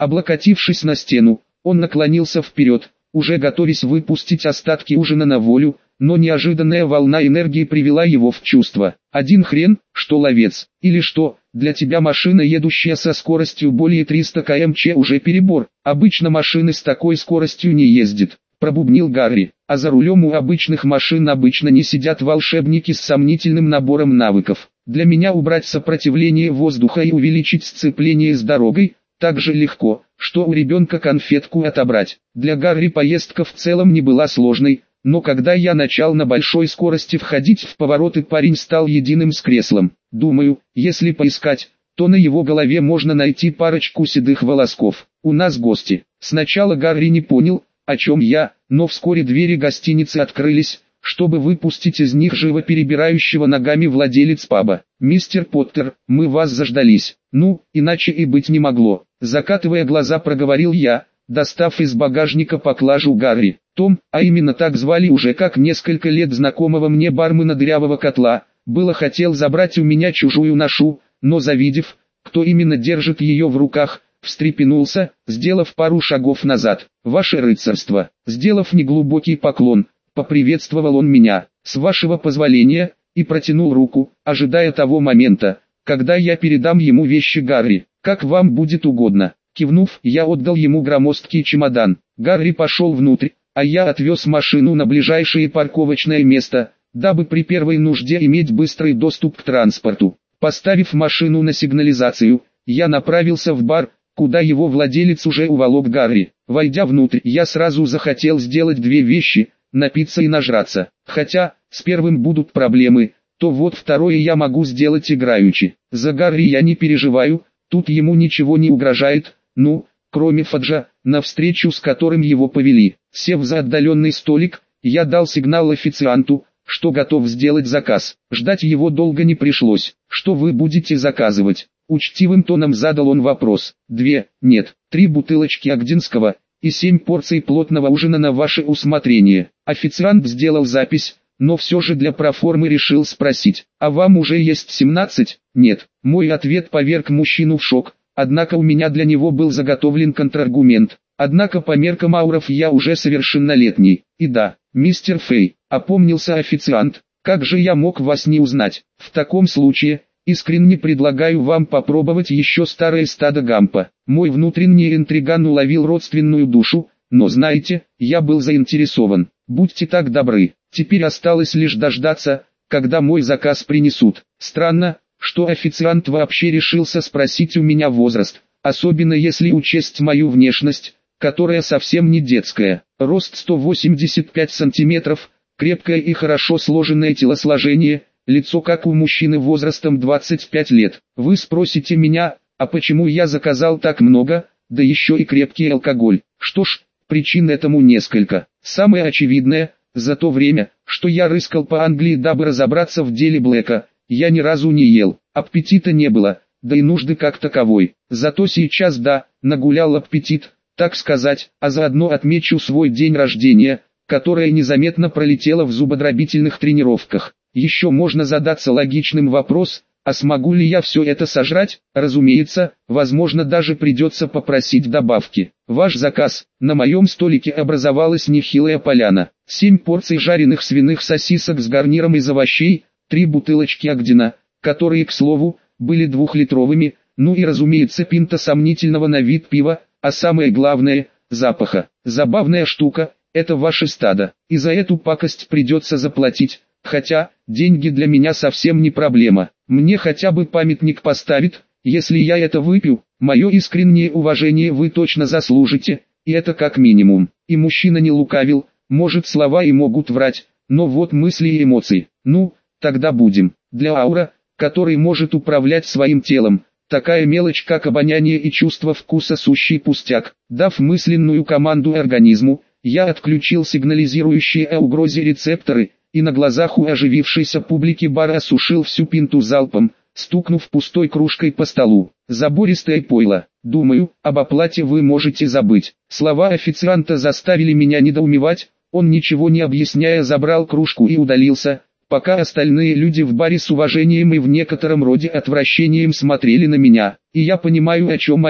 Облокотившись на стену, он наклонился вперед, уже готовясь выпустить остатки ужина на волю, но неожиданная волна энергии привела его в чувство. Один хрен, что ловец, или что, для тебя машина, едущая со скоростью более 300 км/ч, уже перебор. Обычно машины с такой скоростью не ездят, пробубнил Гарри, а за рулем у обычных машин обычно не сидят волшебники с сомнительным набором навыков. Для меня убрать сопротивление воздуха и увеличить сцепление с дорогой так же легко, что у ребенка конфетку отобрать. Для Гарри поездка в целом не была сложной, но когда я начал на большой скорости входить в повороты, парень стал единым с креслом. Думаю, если поискать, то на его голове можно найти парочку седых волосков. У нас гости. Сначала Гарри не понял, о чем я, но вскоре двери гостиницы открылись, чтобы выпустить из них живо перебирающего ногами владелец паба. «Мистер Поттер, мы вас заждались». «Ну, иначе и быть не могло», — закатывая глаза, проговорил я, достав из багажника поклажу Гарри. Том, а именно так звали уже как несколько лет знакомого мне бармена дырявого котла, было хотел забрать у меня чужую ношу, но завидев, кто именно держит ее в руках, встрепенулся, сделав пару шагов назад. «Ваше рыцарство», сделав неглубокий поклон, поприветствовал он меня. «С вашего позволения», и протянул руку, ожидая того момента, когда я передам ему вещи Гарри. «Как вам будет угодно». Кивнув, я отдал ему громоздкий чемодан. Гарри пошел внутрь, а я отвез машину на ближайшее парковочное место, дабы при первой нужде иметь быстрый доступ к транспорту. Поставив машину на сигнализацию, я направился в бар, куда его владелец уже уволок Гарри. Войдя внутрь, я сразу захотел сделать две вещи: напиться и нажраться. Хотя, с первым будут проблемы, то вот второе я могу сделать играючи. За Гарри я не переживаю, тут ему ничего не угрожает, ну, кроме Фаджа, на встречу с которым его повели. Сев за отдаленный столик, я дал сигнал официанту, что готов сделать заказ. Ждать его долго не пришлось. «Что вы будете заказывать?» Учтивым тоном задал он вопрос. Нет, 3 бутылочки Агдинского и 7 порций плотного ужина на ваше усмотрение». Официант сделал запись, но все же для проформы решил спросить: «А вам уже есть 17? Нет». Мой ответ поверг мужчину в шок, однако у меня для него был заготовлен контраргумент. Однако по меркам ауров я уже совершеннолетний. И да, мистер Фэй, опомнился официант, как же я мог вас не узнать? В таком случае, искренне предлагаю вам попробовать еще старое стадо Гампа. Мой внутренний интриган уловил родственную душу, но знаете, я был заинтересован. Будьте так добры, теперь осталось лишь дождаться, когда мой заказ принесут. Странно, что официант вообще решился спросить у меня возраст, особенно если учесть мою внешность, которая совсем не детская. Рост 185 сантиметров, крепкое и хорошо сложенное телосложение, лицо как у мужчины возрастом 25 лет. Вы спросите меня, а почему я заказал так много, да еще и крепкий алкоголь? Что ж, причин этому несколько. Самое очевидное, за то время, что я рыскал по Англии, дабы разобраться в деле Блэка, я ни разу не ел, аппетита не было, да и нужды как таковой. Зато сейчас да, нагулял аппетит, так сказать, а заодно отмечу свой день рождения, которое незаметно пролетело в зубодробительных тренировках. Еще можно задаться логичным вопросом: а смогу ли я все это сожрать? Разумеется, возможно, даже придется попросить добавки. Ваш заказ. На моем столике образовалась нехилая поляна. 7 порций жареных свиных сосисок с гарниром из овощей, 3 бутылочки Агдина, которые, к слову, были 2-литровыми, ну и разумеется пинта сомнительного на вид пива, а самое главное – запаха. Забавная штука – это ваше стадо, и за эту пакость придется заплатить. Хотя, деньги для меня совсем не проблема. Мне хотя бы памятник поставят, если я это выпью. Мое искреннее уважение вы точно заслужите, и это как минимум. И мужчина не лукавил, может, слова и могут врать, но вот мысли и эмоции. Ну, тогда будем. Для аура, который может управлять своим телом, такая мелочь как обоняние и чувство вкуса сущий пустяк. Дав мысленную команду организму, я отключил сигнализирующие о угрозе рецепторы, и на глазах у оживившейся публики бара осушил всю пинту залпом, стукнув пустой кружкой по столу. Забористое пойло. Думаю, об оплате вы можете забыть. Слова официанта заставили меня недоумевать, он ничего не объясняя забрал кружку и удалился, пока остальные люди в баре с уважением и в некотором роде отвращением смотрели на меня. И я понимаю, о чем они,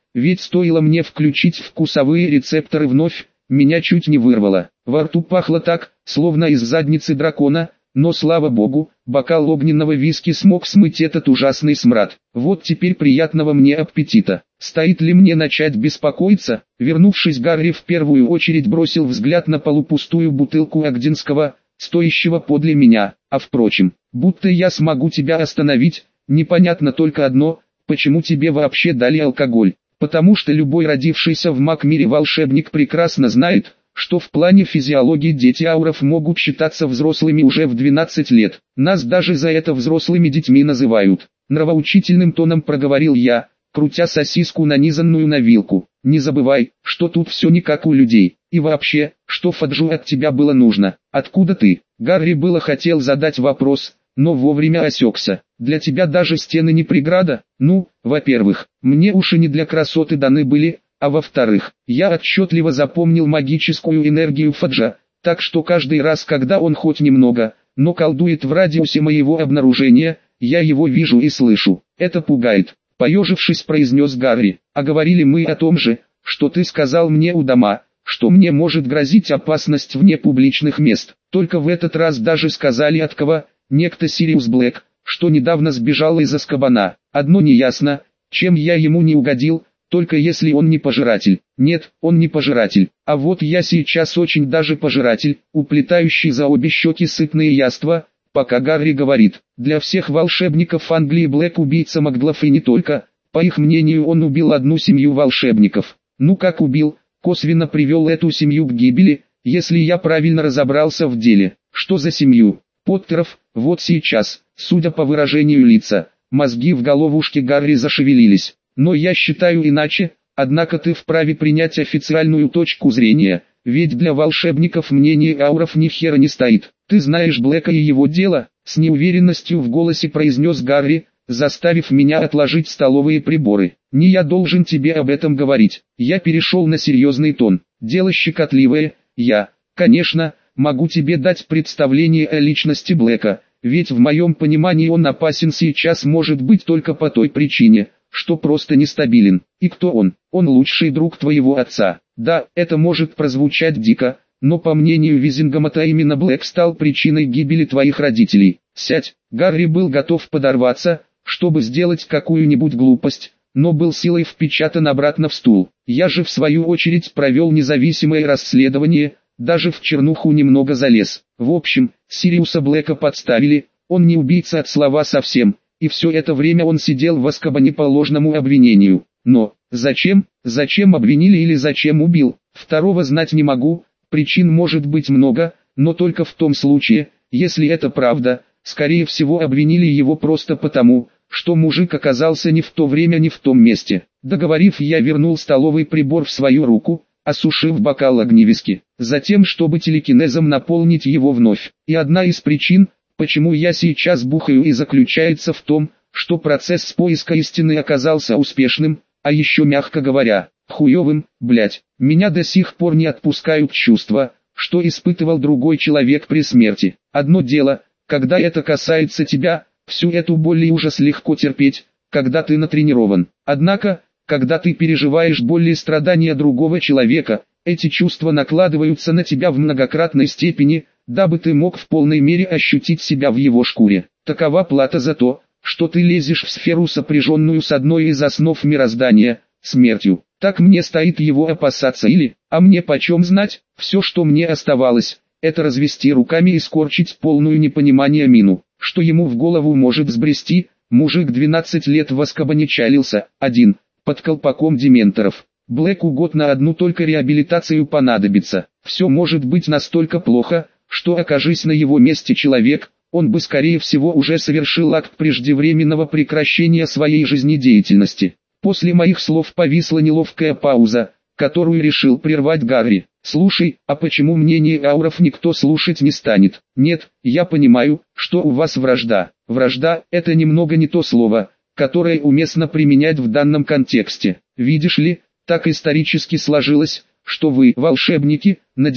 ведь стоило мне включить вкусовые рецепторы вновь, меня чуть не вырвало. Во рту пахло так, словно из задницы дракона, но слава богу, бокал огненного виски смог смыть этот ужасный смрад. Вот теперь приятного мне аппетита. Стоит ли мне начать беспокоиться? Вернувшись, Гарри в первую очередь бросил взгляд на полупустую бутылку Агдинского, стоящего подле меня. А впрочем, будто я смогу тебя остановить, непонятно только одно, почему тебе вообще дали алкоголь. Потому что любой родившийся в маг-мире волшебник прекрасно знает, что в плане физиологии дети ауров могут считаться взрослыми уже в 12 лет. Нас даже за это взрослыми детьми называют. Нравоучительным тоном проговорил я, крутя сосиску, нанизанную на вилку. Не забывай, что тут все не как у людей. И вообще, что Фаджу от тебя было нужно? Откуда ты? Гарри было хотел задать вопрос, но вовремя осекся. Для тебя даже стены не преграда? Ну, во-первых, мне уши не для красоты даны были, а во-вторых, я отчетливо запомнил магическую энергию Фаджа, так что каждый раз, когда он хоть немного, но колдует в радиусе моего обнаружения, я его вижу и слышу. Это пугает. Поежившись, произнес Гарри. А говорили мы о том же, что ты сказал мне у дома, что мне может грозить опасность вне публичных мест. Только в этот раз даже сказали от кого, некто Сириус Блэк, что недавно сбежал из Азкабана. Одно неясно, чем я ему не угодил, только если он не пожиратель. Нет, он не пожиратель. А вот я сейчас очень даже пожиратель, уплетающий за обе щеки сытные яства, пока Гарри говорит. Для всех волшебников Англии Блэк убийца Маглов и не только. По их мнению, он убил одну семью волшебников. Ну как убил, косвенно привел эту семью к гибели, если я правильно разобрался в деле. Что за семью? Поттеров. Вот сейчас, судя по выражению лица, мозги в головушке Гарри зашевелились. Но я считаю иначе, однако ты вправе принять официальную точку зрения, ведь для волшебников мнение ауров ни хера не стоит. Ты знаешь Блэка и его дело, с неуверенностью в голосе произнес Гарри, заставив меня отложить столовые приборы. Не я должен тебе об этом говорить. Я перешел на серьезный тон. Дело щекотливое, я, конечно, могу тебе дать представление о личности Блэка, ведь в моем понимании он опасен сейчас может быть только по той причине, что просто нестабилен. И кто он? Он лучший друг твоего отца. Да, это может прозвучать дико, но по мнению Визингамата именно Блэк стал причиной гибели твоих родителей. Сядь. Гарри был готов подорваться, чтобы сделать какую-нибудь глупость, но был силой впечатан обратно в стул. Я же в свою очередь провел независимое расследование, даже в чернуху немного залез. В общем, Сириуса Блэка подставили, он не убийца от слова совсем. И все это время он сидел в Азкабане по ложному обвинению. Но, зачем обвинили или зачем убил, второго знать не могу, причин может быть много, но только в том случае, если это правда, скорее всего обвинили его просто потому, что мужик оказался не в то время не в том месте. Договорив, я вернул столовый прибор в свою руку, осушив бокал огневиски, затем чтобы телекинезом наполнить его вновь. И одна из причин, почему я сейчас бухаю, и заключается в том, что процесс поиска истины оказался успешным, а еще, мягко говоря, хуевым, блять. Меня до сих пор не отпускают чувства, что испытывал другой человек при смерти. Одно дело, когда это касается тебя, всю эту боль и ужас легко терпеть, когда ты натренирован. Однако, когда ты переживаешь боль и страдания другого человека, эти чувства накладываются на тебя в многократной степени, дабы ты мог в полной мере ощутить себя в его шкуре. Такова плата за то, что ты лезешь в сферу, сопряженную с одной из основ мироздания – смертью. Так мне стоит его опасаться или, а мне почем знать, все, что мне оставалось, это развести руками и скорчить полную непонимание мину. Что ему в голову может взбрести? Мужик 12 лет в Азкабане чалился, один, под колпаком дементоров. Блэку год на одну только реабилитацию понадобится. Все может быть настолько плохо, что окажись на его месте человек, он бы скорее всего уже совершил акт преждевременного прекращения своей жизнедеятельности. После моих слов повисла неловкая пауза, которую решил прервать Гарри. «Слушай, а почему мнение ауров никто слушать не станет?» «Нет, я понимаю, что у вас вражда. Вражда – это немного не то слово, которое уместно применять в данном контексте. Видишь ли, так исторически сложилось, что вы, волшебники, на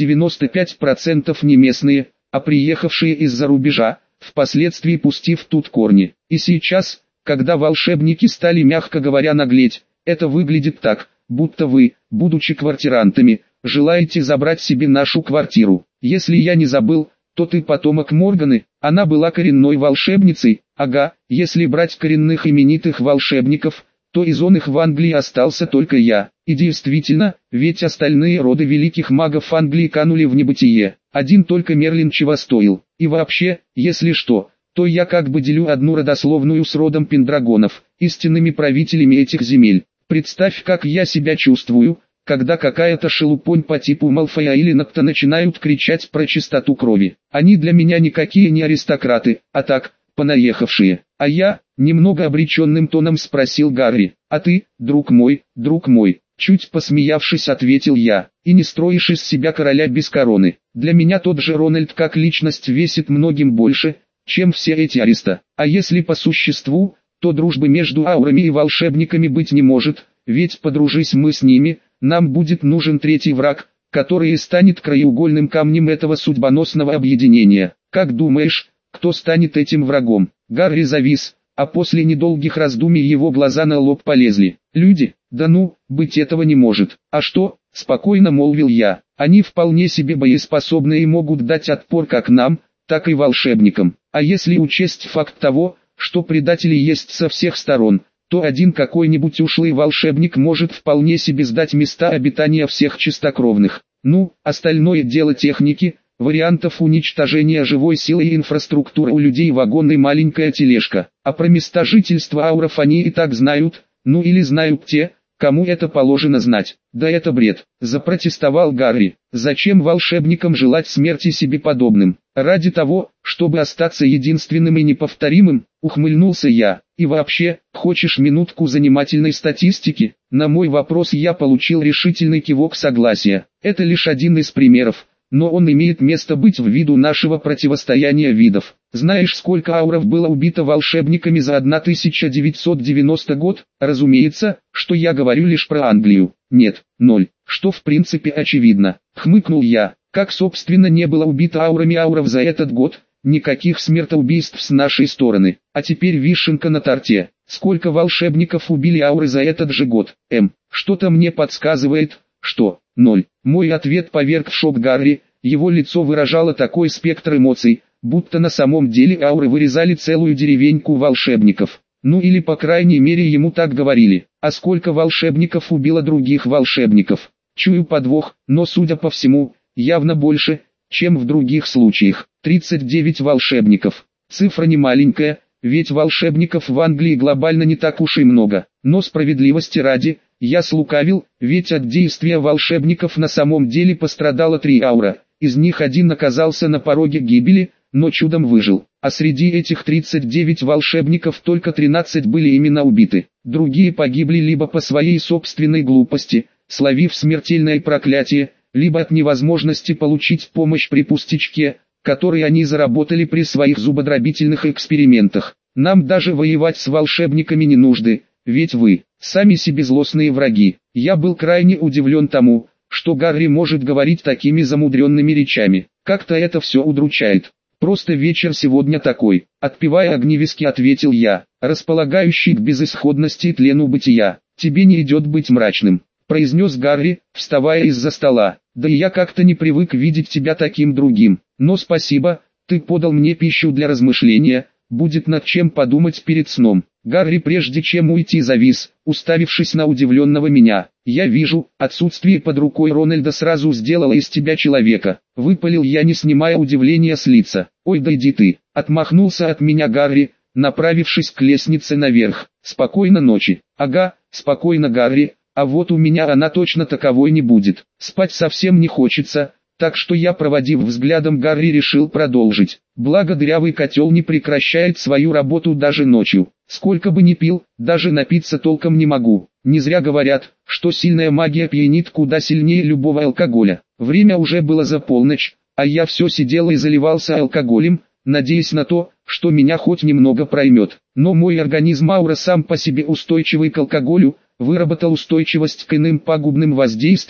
95% не местные, а приехавшие из-за рубежа, впоследствии пустив тут корни. И сейчас, когда волшебники стали, мягко говоря, наглеть, это выглядит так, будто вы, будучи квартирантами, желаете забрать себе нашу квартиру. Если я не забыл, то ты потомок Морганы, она была коренной волшебницей, ага, если брать коренных именитых волшебников, то из он их в Англии остался только я. И действительно, ведь остальные роды великих магов Англии канули в небытие, один только Мерлин чего стоил. И вообще, если что, то я как бы делю одну родословную с родом Пендрагонов, истинными правителями этих земель. Представь, как я себя чувствую, когда какая-то шелупонь по типу Малфоя или Нокта начинают кричать про чистоту крови. Они для меня никакие не аристократы, а так, понаехавшие. А я, немного обреченным тоном спросил Гарри, а ты, друг мой, чуть посмеявшись ответил я, и не строишь из себя короля без короны. Для меня тот же Рональд как личность весит многим больше, чем все эти ариста. А если по существу, то дружбы между аурами и волшебниками быть не может, ведь подружись мы с ними, нам будет нужен третий враг, который и станет краеугольным камнем этого судьбоносного объединения. Как думаешь, кто станет этим врагом? Гарри завис, а после недолгих раздумий его глаза на лоб полезли. Люди? Да ну, быть этого не может. А что? Спокойно молвил я. Они вполне себе боеспособны и могут дать отпор как нам, так и волшебникам. А если учесть факт того, что предатели есть со всех сторон, то один какой-нибудь ушлый волшебник может вполне себе сдать места обитания всех чистокровных. Ну, остальное дело техники, вариантов уничтожения живой силы и инфраструктуры у людей вагон и маленькая тележка. А про места жительства ауров они и так знают, ну или знают те, кому это положено знать. Да это бред, запротестовал Гарри. Зачем волшебникам желать смерти себе подобным? Ради того, чтобы остаться единственным и неповторимым, ухмыльнулся я. И вообще, хочешь минутку занимательной статистики? На мой вопрос я получил решительный кивок согласия. Это лишь один из примеров, но он имеет место быть ввиду нашего противостояния видов. Знаешь, сколько ауров было убито волшебниками за 1990 год? Разумеется, что я говорю лишь про Англию. Нет, 0, что в принципе очевидно. Хмыкнул я. Как собственно не было убито аурами ауров за этот год, никаких смертоубийств с нашей стороны. А теперь вишенка на торте. Сколько волшебников убили ауры за этот же год? Что-то мне подсказывает, что 0. Мой ответ поверг в шок Гарри, его лицо выражало такой спектр эмоций, будто на самом деле ауры вырезали целую деревеньку волшебников. Ну или по крайней мере ему так говорили. А сколько волшебников убило других волшебников? Чую подвох, но судя по всему, явно больше, чем в других случаях. 39 волшебников. Цифра не маленькая, ведь волшебников в Англии глобально не так уж и много. Но справедливости ради, я слукавил, ведь от действия волшебников на самом деле пострадало 3 аура. Из них один оказался на пороге гибели, но чудом выжил. А среди этих 39 волшебников только 13 были именно убиты. Другие погибли либо по своей собственной глупости, словив смертельное проклятие, либо от невозможности получить помощь при пустячке, который они заработали при своих зубодробительных экспериментах. Нам даже воевать с волшебниками не нужды, ведь вы, сами себе злостные враги. Я был крайне удивлен тому, что Гарри может говорить такими замудренными речами. Как-то это все удручает. Просто вечер сегодня такой, отпивая огневиски, ответил я, располагающий к безысходности и тлену бытия. Тебе не идет быть мрачным, произнес Гарри, вставая из-за стола. Да и я как-то не привык видеть тебя таким другим. Но спасибо, ты подал мне пищу для размышления, будет над чем подумать перед сном. Гарри прежде чем уйти завис, уставившись на удивленного меня. Я вижу, отсутствие под рукой Рональда сразу сделало из тебя человека. Выпалил я, не снимая удивления с лица. Ой, да иди ты, отмахнулся от меня Гарри, направившись к лестнице наверх. Спокойно ночи. Ага, спокойно, Гарри, а вот у меня она точно таковой не будет. Спать совсем не хочется. Так что я, проводив взглядом Гарри, решил продолжить. Благо дырявый котел не прекращает свою работу даже ночью. Сколько бы ни пил, даже напиться толком не могу. Не зря говорят, что сильная магия пьянит куда сильнее любого алкоголя. Время уже было за полночь, а я все сидел и заливался алкоголем, надеясь на то, что меня хоть немного проймет. Но мой организм аура сам по себе устойчивый к алкоголю, выработал устойчивость к иным пагубным воздействиям,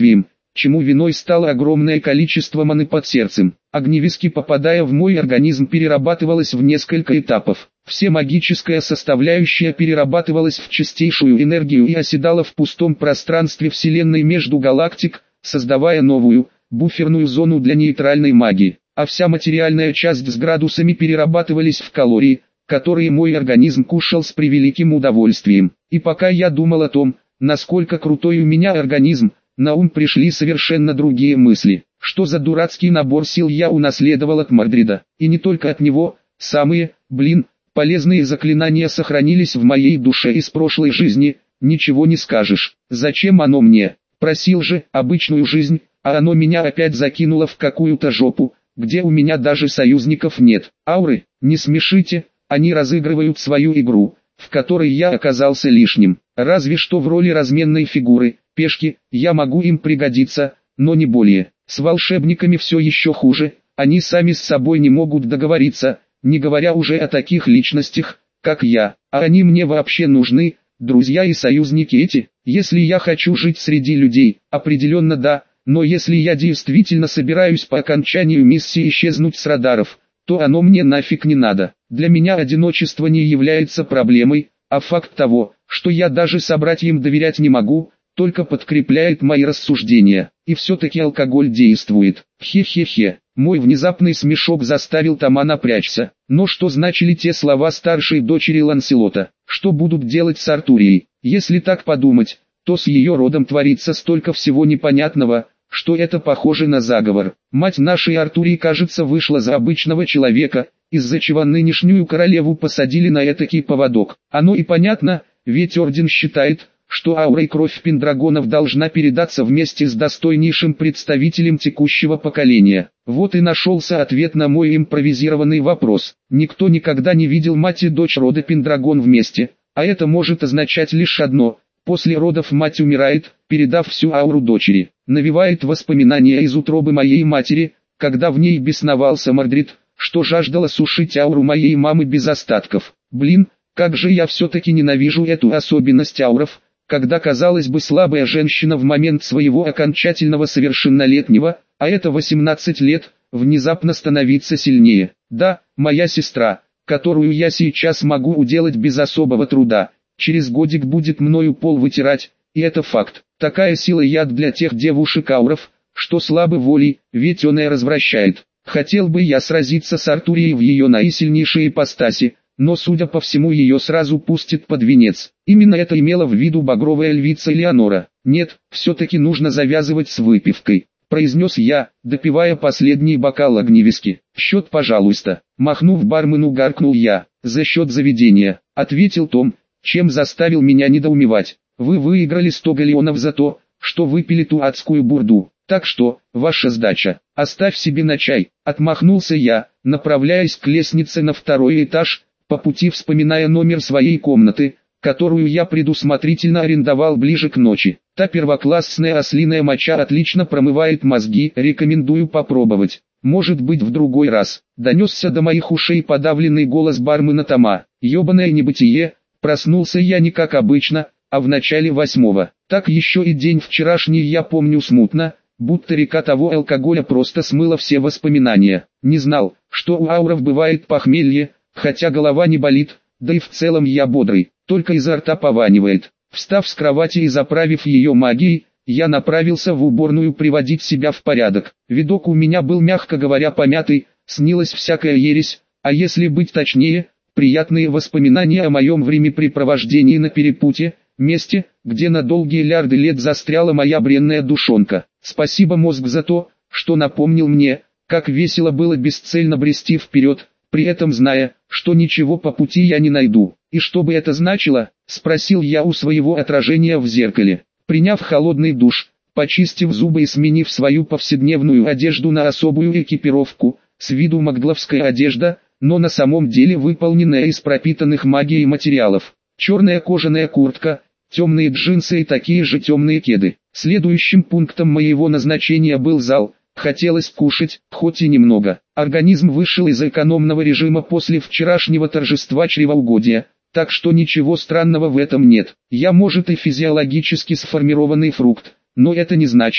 чему виной стало огромное количество маны под сердцем. Огневиски, попадая в мой организм, перерабатывалось в несколько этапов. Все магическая составляющая перерабатывалась в чистейшую энергию и оседала в пустом пространстве Вселенной между галактик, создавая новую, буферную зону для нейтральной магии. А вся материальная часть с градусами перерабатывались в калории, которые мой организм кушал с превеликим удовольствием. И пока я думал о том, насколько крутой у меня организм, на ум пришли совершенно другие мысли. Что за дурацкий набор сил я унаследовал от Мордрида, и не только от него. Самые, полезные заклинания сохранились в моей душе из прошлой жизни, ничего не скажешь. Зачем оно мне? Просил же обычную жизнь, а оно меня опять закинуло в какую-то жопу, где у меня даже союзников нет. Ауры, не смешите, они разыгрывают свою игру, в которой я оказался лишним. Разве что в роли разменной фигуры, пешки, я могу им пригодиться, но не более. С волшебниками все еще хуже, они сами с собой не могут договориться, не говоря уже о таких личностях, как я. А они мне вообще нужны, друзья и союзники эти? Если я хочу жить среди людей, определенно да, но если я действительно собираюсь по окончанию миссии исчезнуть с радаров, то оно мне нафиг не надо. Для меня одиночество не является проблемой, а факт того, что я даже собратьям доверять не могу, только подкрепляет мои рассуждения. И все-таки алкоголь действует. Хе-хе-хе. Мой внезапный смешок заставил Тома напрячься. Но что значили те слова старшей дочери Ланселота? Что будут делать с Артурией? Если так подумать, то с ее родом творится столько всего непонятного, что это похоже на заговор. Мать нашей Артурии, кажется, вышла за обычного человека, из-за чего нынешнюю королеву посадили на этакий поводок. Оно и понятно, ведь орден считает, что аура и кровь пендрагонов должна передаться вместе с достойнейшим представителем текущего поколения. Вот и нашелся ответ на мой импровизированный вопрос. Никто никогда не видел мать и дочь рода Пендрагон вместе, а это может означать лишь одно: после родов мать умирает, передав всю ауру дочери. Навевает воспоминания из утробы моей матери, когда в ней бесновался Мордрид, что жаждала сушить ауру моей мамы без остатков. Как же я все-таки ненавижу эту особенность ауров, когда, казалось бы, слабая женщина в момент своего окончательного совершеннолетнего, а это 18 лет, внезапно становится сильнее. Да, моя сестра, которую я сейчас могу уделать без особого труда, через годик будет мною пол вытирать, и это факт. Такая сила яд для тех девушек-ауров, что слабы волей, ведь он и развращает. Хотел бы я сразиться с Артурией в ее наисильнейшей ипостаси, но судя по всему ее сразу пустят под венец. Именно это имела в виду багровая львица Элеонора. Нет, все-таки нужно завязывать с выпивкой, произнес я, допивая последний бокал огневиски. Счет, пожалуйста. Махнув бармену, гаркнул я. За счет заведения, ответил Том, чем заставил меня недоумевать. Вы выиграли 100 галеонов за то, что выпили ту адскую бурду. Так что, ваша сдача, оставь себе на чай. Отмахнулся я, направляясь к лестнице на второй этаж, по пути вспоминая номер своей комнаты, которую я предусмотрительно арендовал ближе к ночи. Та первоклассная ослиная моча отлично промывает мозги, рекомендую попробовать. Может быть, в другой раз. Донесся до моих ушей подавленный голос бармена Тома. Ёбаное небытие, проснулся я не как обычно, а в начале 8-го. Так еще и день вчерашний я помню смутно, будто река того алкоголя просто смыла все воспоминания. Не знал, что у ауров бывает похмелье, хотя голова не болит, да и в целом я бодрый, только изо рта пованивает. Встав с кровати и заправив ее магией, я направился в уборную приводить себя в порядок. Видок у меня был, мягко говоря, помятый, снилась всякая ересь, а если быть точнее, приятные воспоминания о моем времяпрепровождении на перепутье, месте, где на долгие лярды лет застряла моя бренная душонка. Спасибо, мозг, за то, что напомнил мне, как весело было бесцельно брести вперед, при этом зная, что ничего по пути я не найду. «И что бы это значило?» – спросил я у своего отражения в зеркале. Приняв холодный душ, почистив зубы и сменив свою повседневную одежду на особую экипировку, с виду магловская одежда, но на самом деле выполненная из пропитанных магией материалов. Черная кожаная куртка, темные джинсы и такие же темные кеды. Следующим пунктом моего назначения был зал. Хотелось кушать, хоть и немного. Организм вышел из экономного режима после вчерашнего торжества чревоугодия, так что ничего странного в этом нет. Я, может, и физиологически сформированный фрукт, но это не значит,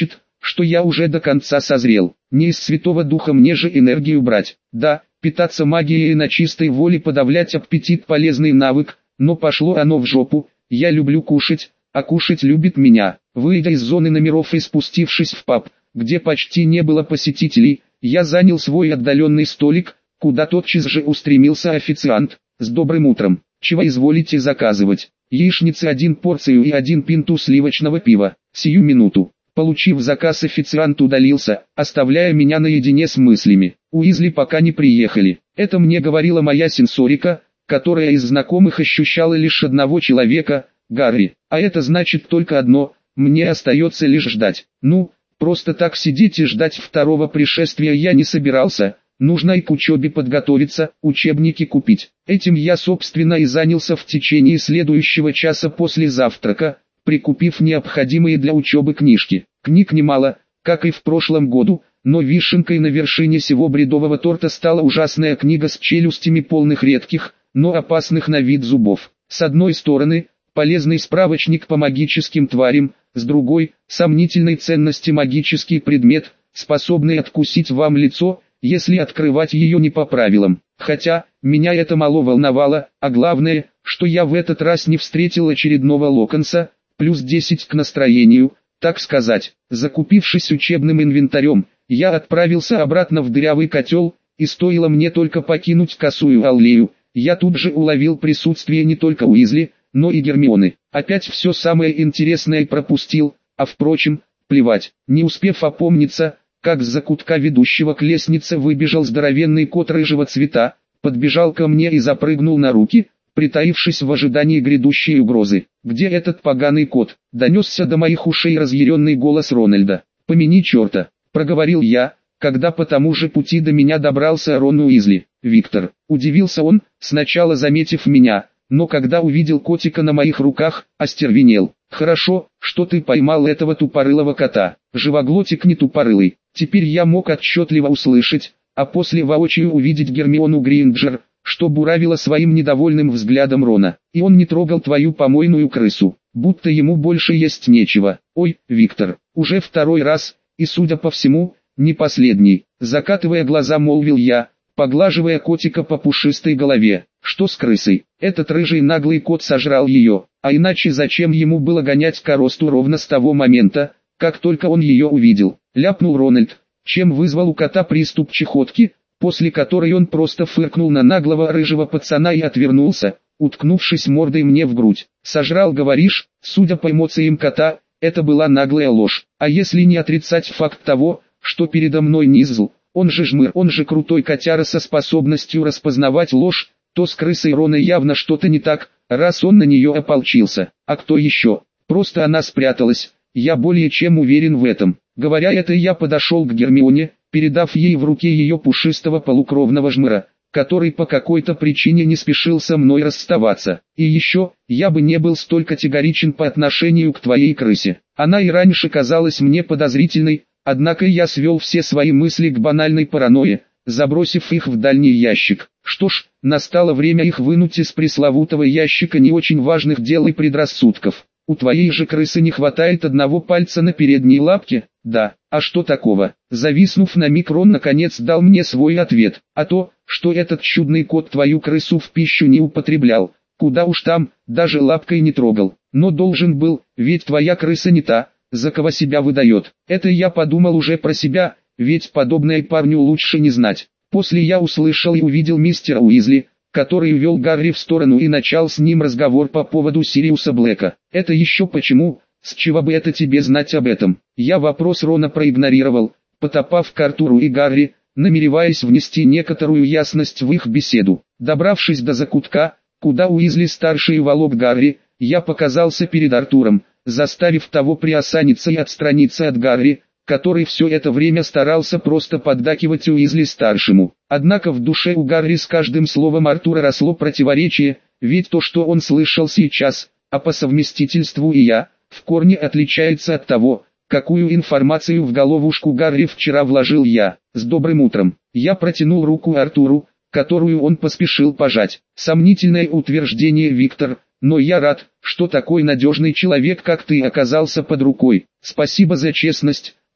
что я уже до конца созрел. Не из Святого Духа мне же энергию брать. Да, питаться магией и на чистой воле подавлять аппетит полезный навык, но пошло оно в жопу. Я люблю кушать, а кушать любит меня. Выйдя из зоны номеров и спустившись в паб, где почти не было посетителей, я занял свой отдаленный столик, куда тотчас же устремился официант. «С добрым утром. Чего изволите заказывать? Яичницы 1 порцию и 1 пинту сливочного пива. Сию минуту». Получив заказ, официант удалился, оставляя меня наедине с мыслями. Уизли пока не приехали. Это мне говорила моя сенсорика, которая из знакомых ощущала лишь одного человека, Гарри. А это значит только одно: мне остается лишь ждать. Ну, просто так сидеть и ждать второго пришествия я не собирался. Нужно и к учебе подготовиться, учебники купить. Этим я собственно и занялся в течение следующего часа после завтрака, прикупив необходимые для учебы книжки. Книг немало, как и в прошлом году, но вишенкой на вершине сего бредового торта стала ужасная книга с челюстями полных редких, но опасных на вид зубов. С одной стороны, полезный справочник по магическим тварям, с другой, сомнительной ценности магический предмет, способный откусить вам лицо, если открывать ее не по правилам. Хотя, меня это мало волновало, а главное, что я в этот раз не встретил очередного Локонса, плюс 10 к настроению, так сказать. Закупившись учебным инвентарем, я отправился обратно в дырявый котел, и стоило мне только покинуть косую аллею, я тут же уловил присутствие не только Уизли, но и Гермионы. Опять все самое интересное пропустил, а впрочем, плевать. Не успев опомниться, как с закутка ведущего к лестнице выбежал здоровенный кот рыжего цвета, подбежал ко мне и запрыгнул на руки, притаившись в ожидании грядущей угрозы. «Где этот поганый кот?» — донесся до моих ушей разъяренный голос Рональда. «Помяни черта», — проговорил я, когда по тому же пути до меня добрался Рон Уизли. «Виктор», — удивился он, сначала заметив меня, но когда увидел котика на моих руках, остервенел. «Хорошо, что ты поймал этого тупорылого кота». Живоглотик не тупорылый. Теперь я мог отчетливо услышать, а после воочию увидеть Гермиону Грейнджер, что буравила своим недовольным взглядом Рона. «И он не трогал твою помойную крысу, будто ему больше есть нечего». «Ой, Виктор, уже второй раз, и судя по всему, не последний», закатывая глаза молвил я, поглаживая котика по пушистой голове. «Что с крысой? Этот рыжий наглый кот сожрал ее, а иначе зачем ему было гонять коросту ровно с того момента, как только он ее увидел?» Ляпнул Рональд, чем вызвал у кота приступ чехотки, после которой он просто фыркнул на наглого рыжего пацана и отвернулся, уткнувшись мордой мне в грудь. «Сожрал, говоришь?» Судя по эмоциям кота, это была наглая ложь. А если не отрицать факт того, что передо мной Низл, он же Жмыр, он же крутой котяра со способностью распознавать ложь, то с крысой Рона явно что-то не так, раз он на нее ополчился. А кто еще? Просто она спряталась, я более чем уверен в этом. Говоря это, я подошел к Гермионе, передав ей в руке ее пушистого полукровного Жмыра, который по какой-то причине не спешил со мной расставаться. «И еще, я бы не был столь категоричен по отношению к твоей крысе. Она и раньше казалась мне подозрительной, однако я свел все свои мысли к банальной паранойе, забросив их в дальний ящик. Что ж, настало время их вынуть из пресловутого ящика не очень важных дел и предрассудков. У твоей же крысы не хватает одного пальца на передней лапке?» «Да, а что такого?» Зависнув на миг, Рон наконец дал мне свой ответ. «А то, что этот чудный кот твою крысу в пищу не употреблял, куда уж там, даже лапкой не трогал. Но должен был, ведь твоя крыса не та, за кого себя выдает». Это я подумал уже про себя, ведь подобное парню лучше не знать. После я услышал и увидел мистера Уизли, который вел Гарри в сторону и начал с ним разговор по поводу Сириуса Блэка. «Это еще почему? С чего бы это тебе знать об этом?» Я вопрос Рона проигнорировал, потопав к Артуру и Гарри, намереваясь внести некоторую ясность в их беседу. Добравшись до закутка, куда Уизли-старший волок Гарри, я показался перед Артуром, заставив того приосаниться и отстраниться от Гарри, который все это время старался просто поддакивать Уизли-старшему. Однако в душе у Гарри с каждым словом Артура росло противоречие, ведь то, что он слышал сейчас, а по совместительству и я, в корне отличается от того, какую информацию в головушку Гарри вчера вложил я. «С добрым утром!» Я протянул руку Артуру, которую он поспешил пожать. «Сомнительное утверждение, Виктор, но я рад, что такой надежный человек, как ты, оказался под рукой. Спасибо за честность», —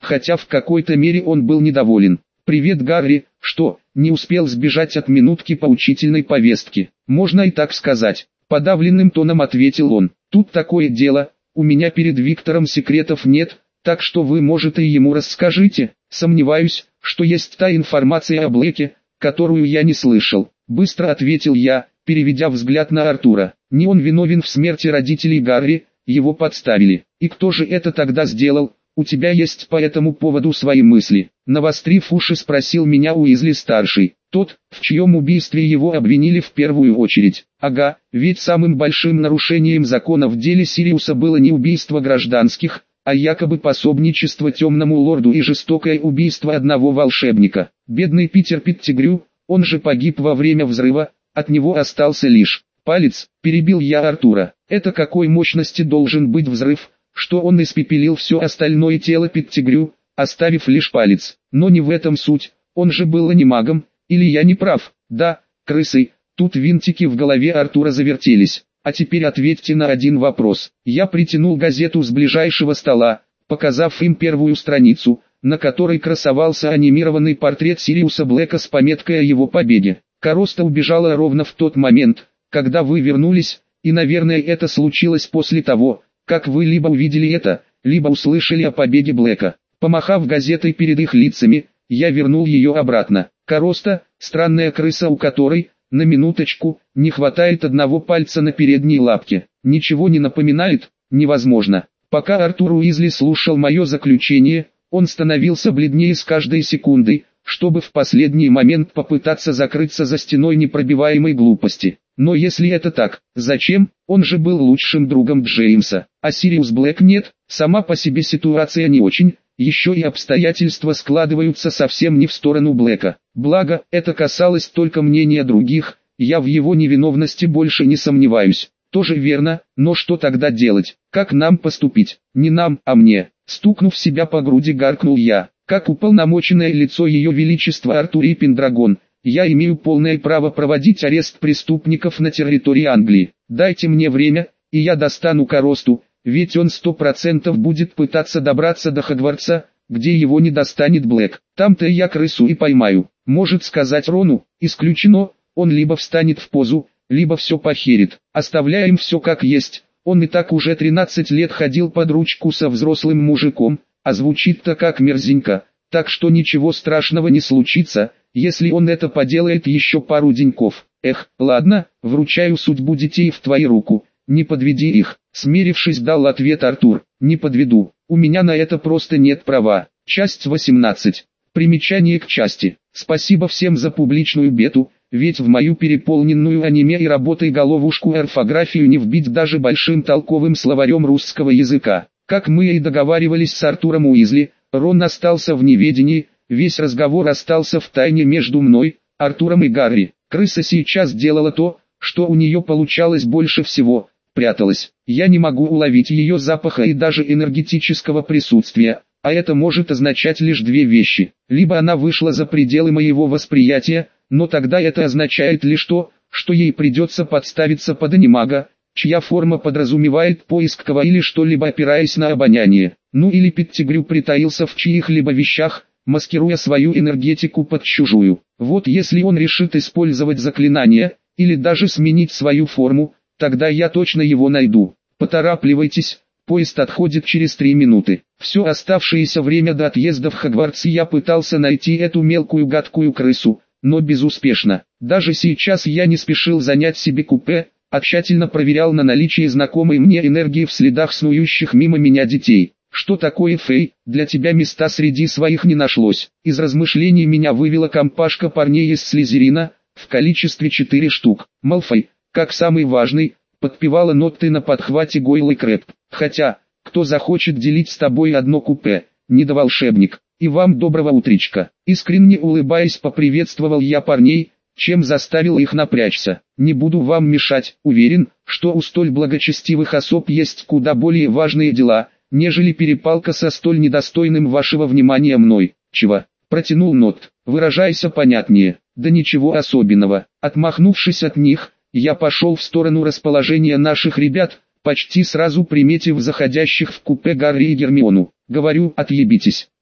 хотя в какой-то мере он был недоволен. «Привет, Гарри, что, не успел сбежать от минутки поучительной повестки?» «Можно и так сказать», — подавленным тоном ответил он. «Тут такое дело, у меня перед Виктором секретов нет, так что вы, может, и ему расскажите. Сомневаюсь, что есть та информация о Блэке, которую я не слышал», — быстро ответил я, переведя взгляд на Артура. «Не он виновен в смерти родителей Гарри, его подставили. И кто же это тогда сделал? У тебя есть по этому поводу свои мысли?» Навострив уши, спросил меня Уизли-старший. «Тот, в чьем убийстве его обвинили в первую очередь». «Ага, ведь самым большим нарушением закона в деле Сириуса было не убийство гражданских, а якобы пособничество темному лорду и жестокое убийство одного волшебника. Бедный Питер Петтигрю, он же погиб во время взрыва, от него остался лишь палец», — перебил я Артура. «Это какой мощности должен быть взрыв, что он испепелил все остальное тело Петтигрю, оставив лишь палец? Но не в этом суть, он же был анимагом, или я не прав?» «Да, крысы». Тут винтики в голове Артура завертелись. «А теперь ответьте на один вопрос». Я притянул газету с ближайшего стола, показав им первую страницу, на которой красовался анимированный портрет Сириуса Блэка с пометкой о его побеге. «Короста убежала ровно в тот момент, когда вы вернулись, и, наверное, это случилось после того, как вы либо увидели это, либо услышали о побеге Блэка». Помахав газетой перед их лицами, я вернул ее обратно. Короста, странная крыса, у которой, на минуточку, не хватает одного пальца на передней лапке. Ничего не напоминает? Невозможно. Пока Артур Уизли слушал мое заключение, он становился бледнее с каждой секундой, чтобы в последний момент попытаться закрыться за стеной непробиваемой глупости. Но если это так, зачем? Он же был лучшим другом Джеймса, а Сириус Блэк нет. Сама по себе ситуация не очень, еще и обстоятельства складываются совсем не в сторону Блэка. Благо, это касалось только мнения других, я в его невиновности больше не сомневаюсь. Тоже верно, но что тогда делать? Как нам поступить? Не нам, а мне. Стукнув себя по груди, гаркнул я. Как уполномоченное лицо Ее Величества Артури Пендрагон, я имею полное право проводить арест преступников на территории Англии. Дайте мне время, и я достану Коросту, ведь он 100% будет пытаться добраться до Хогвартса, где его не достанет Блэк. Там-то я крысу и поймаю. Может сказать Рону, исключено, он либо встанет в позу, либо все похерит. Оставляем все как есть, он и так уже 13 лет ходил под ручку со взрослым мужиком, а звучит-то как мерзенько, так что ничего страшного не случится, если он это поделает еще пару деньков. Эх, ладно, вручаю судьбу детей в твои руку, не подведи их. Смирившись, дал ответ Артур. Не подведу, у меня на это просто нет права. Часть 18. Примечание к части. Спасибо всем за публичную бету, ведь в мою переполненную аниме и работой головушку орфографию не вбить даже большим толковым словарем русского языка. Как мы и договаривались с Артуром Уизли, Рон остался в неведении, весь разговор остался в тайне между мной, Артуром и Гарри. Крыса сейчас делала то, что у нее получалось больше всего, пряталась. Я не могу уловить ее запаха и даже энергетического присутствия, а это может означать лишь две вещи. Либо она вышла за пределы моего восприятия, но тогда это означает лишь то, что ей придется подставиться под анимага, чья форма подразумевает поиск кого или что-либо, опираясь на обоняние. Ну или Петтигрю притаился в чьих-либо вещах, маскируя свою энергетику под чужую. Вот если он решит использовать заклинание, или даже сменить свою форму, тогда я точно его найду. Поторапливайтесь, поезд отходит через 3 минуты. Все оставшееся время до отъезда в Хогвартс я пытался найти эту мелкую гадкую крысу, но безуспешно. Даже сейчас я не спешил занять себе купе, а тщательно проверял на наличие знакомой мне энергии в следах снующих мимо меня детей. Что такое, Фэй, для тебя места среди своих не нашлось? Из размышлений меня вывела компашка парней из Слизерина, в количестве 4 штук. Малфой, как самый важный, подпевала ноты на подхвате Гойл и Крэб. Хотя, кто захочет делить с тобой одно купе, недоволшебник. И вам доброго утречка. Искренне улыбаясь, поприветствовал я парней, чем заставил их напрячься. Не буду вам мешать, уверен, что у столь благочестивых особ есть куда более важные дела, нежели перепалка со столь недостойным вашего внимания мной. Чего? Протянул Нот. Выражайся понятнее. Да ничего особенного. Отмахнувшись от них, я пошел в сторону расположения наших ребят, почти сразу приметив заходящих в купе Гарри и Гермиону. Говорю, отъебитесь.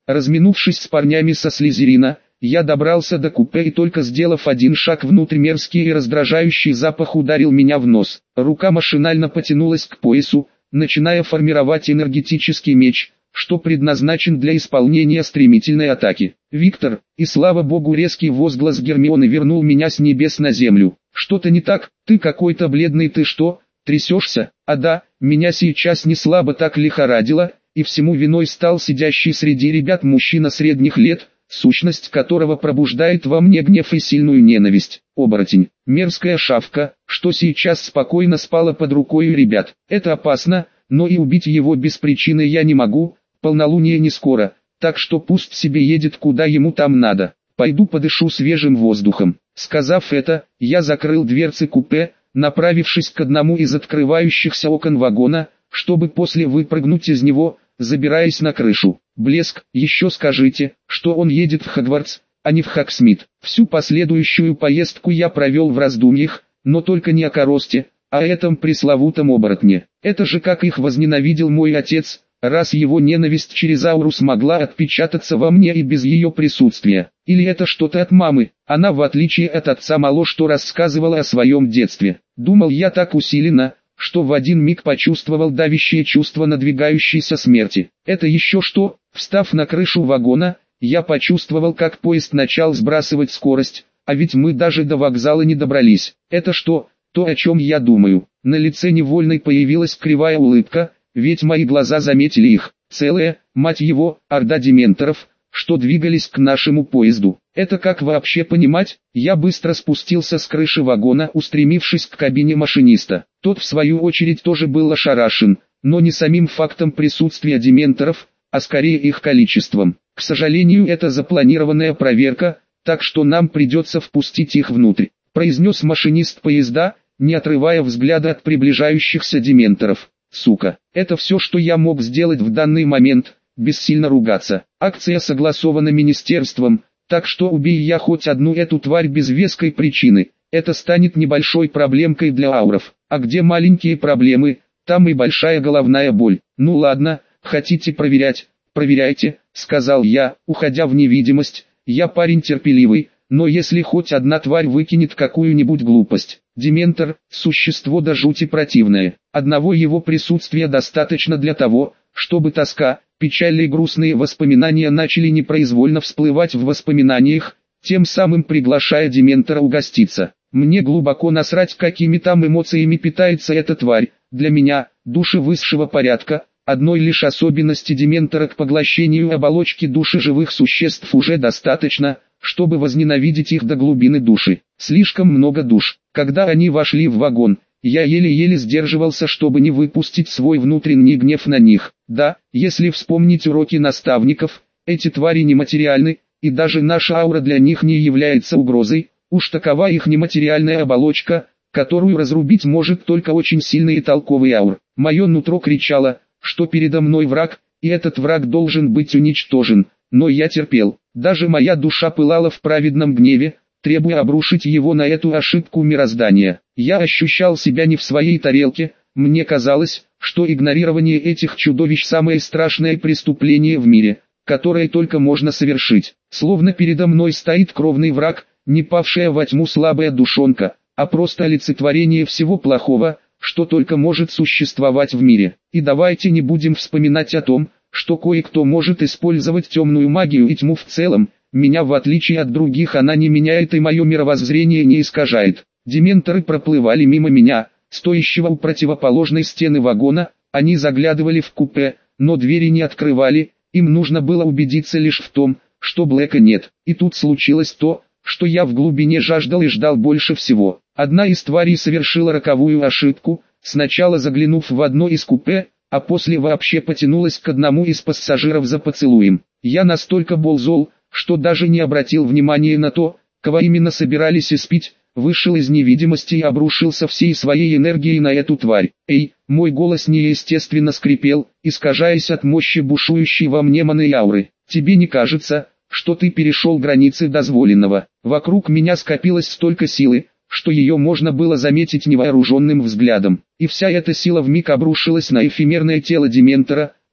Разминувшись с парнями со Слизерина, я добрался до купе и только сделав один шаг внутрь, мерзкий и раздражающий запах ударил меня в нос. Рука машинально потянулась к поясу, начиная формировать энергетический меч, что предназначен для исполнения стремительной атаки. «Виктор!» И слава богу, резкий возглас Гермионы вернул меня с небес на землю. «Что-то не так? Ты какой-то бледный, ты что, трясешься?» «А да, меня сейчас не слабо так лихорадило, и всему виной стал сидящий среди ребят мужчина средних лет, сущность которого пробуждает во мне гнев и сильную ненависть. Оборотень, мерзкая шавка, что сейчас спокойно спала под рукой у ребят. Это опасно, но и убить его без причины я не могу, полнолуние не скоро, так что пусть себе едет куда ему там надо. Пойду подышу свежим воздухом». Сказав это, я закрыл дверцы купе, направившись к одному из открывающихся окон вагона, чтобы после выпрыгнуть из него, забираясь на крышу. Блеск, еще скажите, что он едет в Хогвартс, а не в Хогсмит. Всю последующую поездку я провел в раздумьях, но только не о Коросте, а о этом пресловутом оборотне. Это же как их возненавидел мой отец, раз его ненависть через ауру смогла отпечататься во мне и без ее присутствия. Или это что-то от мамы, она в отличие от отца мало что рассказывала о своем детстве. Думал я так усиленно, что в один миг почувствовал давящее чувство надвигающейся смерти. Это еще что? Встав на крышу вагона, я почувствовал, как поезд начал сбрасывать скорость, а ведь мы даже до вокзала не добрались. Это что? То, о чем я думаю. На лице невольной появилась кривая улыбка, ведь мои глаза заметили их. Целая, мать его, орда дементоров, что двигались к нашему поезду. Это как вообще понимать? Я быстро спустился с крыши вагона, устремившись к кабине машиниста. Тот в свою очередь тоже был ошарашен, но не самим фактом присутствия дементоров, а скорее их количеством. К сожалению, это запланированная проверка, так что нам придется впустить их внутрь, произнес машинист поезда, не отрывая взгляда от приближающихся дементоров. Сука, это все, что я мог сделать в данный момент, бессильно ругаться. Акция согласована министерством, так что убей я хоть одну эту тварь без веской причины, это станет небольшой проблемкой для ауров. А где маленькие проблемы, там и большая головная боль. Ну ладно, хотите проверять, проверяйте, сказал я, уходя в невидимость. Я парень терпеливый, но если хоть одна тварь выкинет какую-нибудь глупость. Дементор – существо до жути противное. Одного его присутствия достаточно для того, чтобы тоска, печаль и грустные воспоминания начали непроизвольно всплывать в воспоминаниях, тем самым приглашая дементора угоститься. Мне глубоко насрать, какими там эмоциями питается эта тварь. Для меня, души высшего порядка, одной лишь особенности дементора к поглощению оболочки души живых существ уже достаточно, чтобы возненавидеть их до глубины души. Слишком много душ. Когда они вошли в вагон, я еле-еле сдерживался, чтобы не выпустить свой внутренний гнев на них. Да, если вспомнить уроки наставников, эти твари нематериальны, и даже наша аура для них не является угрозой, уж такова их нематериальная оболочка, которую разрубить может только очень сильный и толковый аур. Мое нутро кричало, что передо мной враг, и этот враг должен быть уничтожен, но я терпел. Даже моя душа пылала в праведном гневе, требуя обрушить его на эту ошибку мироздания. Я ощущал себя не в своей тарелке, мне казалось, что игнорирование этих чудовищ самое страшное преступление в мире, которое только можно совершить. Словно передо мной стоит кровный враг, не павшая во тьму слабая душонка, а просто олицетворение всего плохого, что только может существовать в мире. И давайте не будем вспоминать о том, что кое-кто может использовать темную магию и тьму в целом. Меня в отличие от других она не меняет и мое мировоззрение не искажает. Дементоры проплывали мимо меня, стоящего у противоположной стены вагона, они заглядывали в купе, но двери не открывали, им нужно было убедиться лишь в том, что Блэка нет. И тут случилось то, что я в глубине жаждал и ждал больше всего. Одна из тварей совершила роковую ошибку, сначала заглянув в одно из купе, а после вообще потянулась к одному из пассажиров за поцелуем. Я настолько был зол, что даже не обратил внимания на то, кого именно собирались испить, вышел из невидимости и обрушился всей своей энергией на эту тварь. Эй, мой голос неестественно скрипел, искажаясь от мощи бушующей во мне маны и ауры. Тебе не кажется, что ты перешел границы дозволенного? Вокруг меня скопилось столько силы, что ее можно было заметить невооруженным взглядом. И вся эта сила вмиг обрушилась на эфемерное тело Дементора,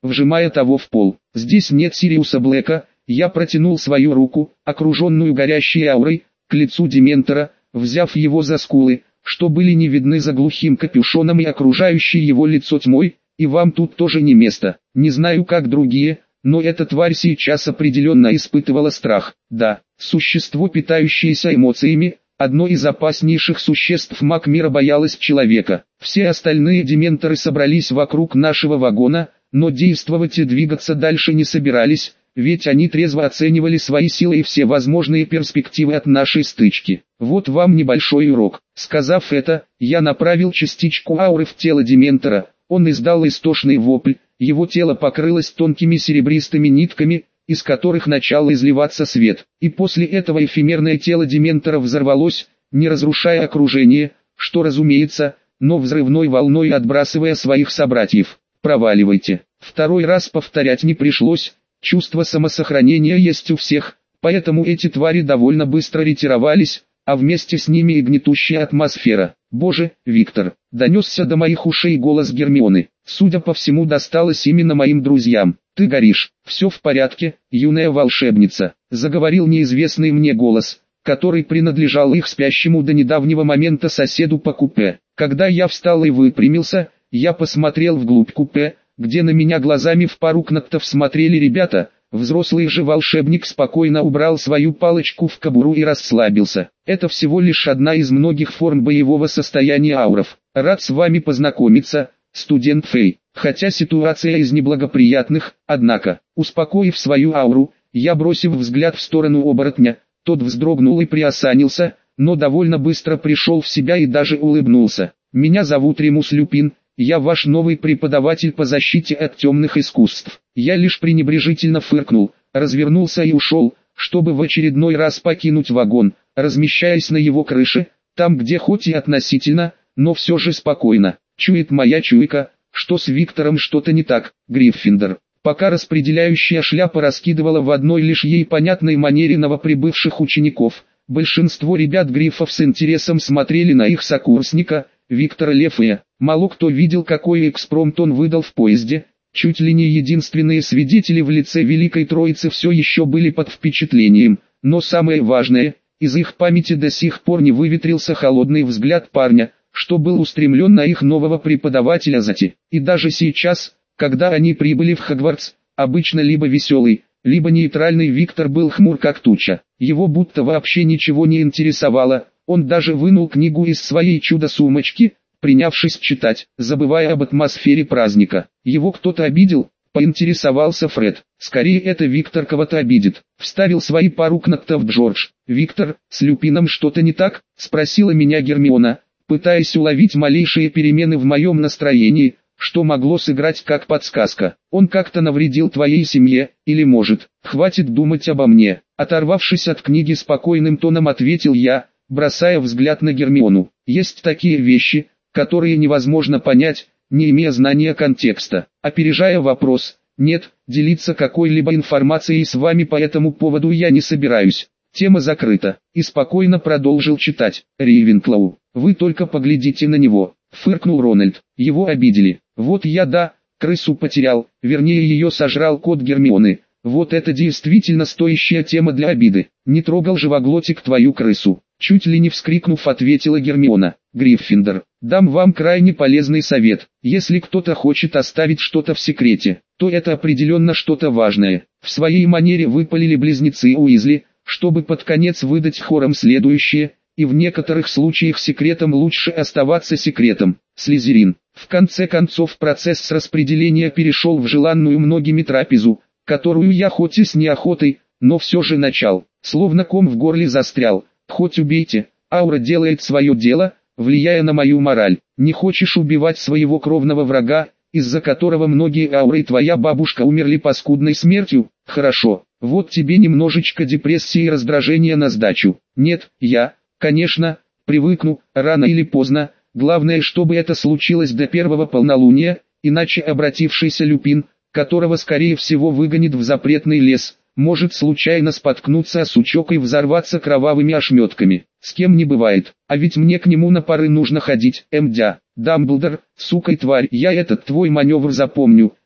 вжимая того в пол. «Здесь нет Сириуса Блэка». Я протянул свою руку, окруженную горящей аурой, к лицу Дементора, взяв его за скулы, что были не видны за глухим капюшоном и окружающее его лицо тьмой, «и вам тут тоже не место. Не знаю как другие, но эта тварь сейчас определенно испытывала страх. Да, существо, питающееся эмоциями, одно из опаснейших существ маг мира, боялось человека. Все остальные дементоры собрались вокруг нашего вагона, но действовать и двигаться дальше не собирались, ведь они трезво оценивали свои силы и все возможные перспективы от нашей стычки. Вот вам небольшой урок. Сказав это, я направил частичку ауры в тело дементора. Он издал истошный вопль, его тело покрылось тонкими серебристыми нитками, из которых начал изливаться свет. И после этого эфемерное тело дементора взорвалось, не разрушая окружение, что разумеется, но взрывной волной отбрасывая своих собратьев. Проваливайте. Второй раз повторять не пришлось. Чувство самосохранения есть у всех, поэтому эти твари довольно быстро ретировались, а вместе с ними и гнетущая атмосфера. «Боже, Виктор!» — донесся до моих ушей голос Гермионы. Судя по всему, досталось именно моим друзьям. «Ты горишь. Все в порядке, юная волшебница», — заговорил неизвестный мне голос, который принадлежал их спящему до недавнего момента соседу по купе. Когда я встал и выпрямился, я посмотрел вглубь купе, где на меня глазами в пару кнактов смотрели ребята. Взрослый же волшебник спокойно убрал свою палочку в кобуру и расслабился. «Это всего лишь одна из многих форм боевого состояния ауров. Рад с вами познакомиться, студент Фэй. Хотя ситуация из неблагоприятных, однако». Успокоив свою ауру, я, бросив взгляд в сторону оборотня, тот вздрогнул и приосанился, но довольно быстро пришел в себя и даже улыбнулся. «Меня зовут Ремус Люпин. Я ваш новый преподаватель по защите от темных искусств». Я лишь пренебрежительно фыркнул, развернулся и ушел, чтобы в очередной раз покинуть вагон, размещаясь на его крыше, там где хоть и относительно, но все же спокойно. Чует моя чуйка, что с Виктором что-то не так. Гриффиндор. Пока распределяющая шляпа раскидывала в одной лишь ей понятной манере новоприбывших учеников, большинство ребят-грифов с интересом смотрели на их сокурсника, Виктора Лефея. Мало кто видел, какой экспромт он выдал в поезде. Чуть ли не единственные свидетели в лице Великой Троицы все еще были под впечатлением, но самое важное, из их памяти до сих пор не выветрился холодный взгляд парня, что был устремлен на их нового преподавателя Зати. И даже сейчас, когда они прибыли в Хогвартс, обычно либо веселый, либо нейтральный Виктор был хмур как туча. Его будто вообще ничего не интересовало, он даже вынул книгу из своей чудо-сумочки, принявшись читать, забывая об атмосфере праздника. «Его кто-то обидел?» — поинтересовался Фред. «Скорее это Виктор кого-то обидит», — вставил свои пару кнактов Джордж. «Виктор, с Люпином что-то не так?» — спросила меня Гермиона, пытаясь уловить малейшие перемены в моем настроении, что могло сыграть как подсказка. «Он как-то навредил твоей семье, или может, хватит думать обо мне?» Оторвавшись от книги, спокойным тоном ответил я, бросая взгляд на Гермиону. «Есть такие вещи, которые невозможно понять, не имея знания контекста». Опережая вопрос, «Нет, делиться какой-либо информацией с вами по этому поводу я не собираюсь. Тема закрыта». И спокойно продолжил читать. «Рейвенклоу, вы только поглядите на него», — фыркнул Рональд. «Его обидели. Вот я да, крысу потерял, вернее ее сожрал кот Гермионы. Вот это действительно стоящая тема для обиды. Не трогал живоглотик твою крысу». Чуть ли не вскрикнув, ответила Гермиона. «Гриффиндор, дам вам крайне полезный совет. Если кто-то хочет оставить что-то в секрете, то это определенно что-то важное». В своей манере выпалили близнецы Уизли, чтобы под конец выдать хором следующее, и в некоторых случаях секретом лучше оставаться секретом. Слизерин. В конце концов процесс распределения перешел в желанную многими трапезу, которую я хоть и с неохотой, но все же начал. Словно ком в горле застрял. Хоть убейте, аура делает свое дело, влияя на мою мораль. Не хочешь убивать своего кровного врага, из-за которого многие ауры и твоя бабушка умерли паскудной смертью? Хорошо, вот тебе немножечко депрессии и раздражения на сдачу. Нет, я, конечно, привыкну, рано или поздно, главное, чтобы это случилось до первого полнолуния, иначе обратившийся Люпин, которого скорее всего выгонит в запретный лес, может случайно споткнуться о сучок и взорваться кровавыми ошметками. С кем не бывает, а ведь мне к нему на пары нужно ходить. Дамблдор, сука и тварь, я этот твой маневр запомню,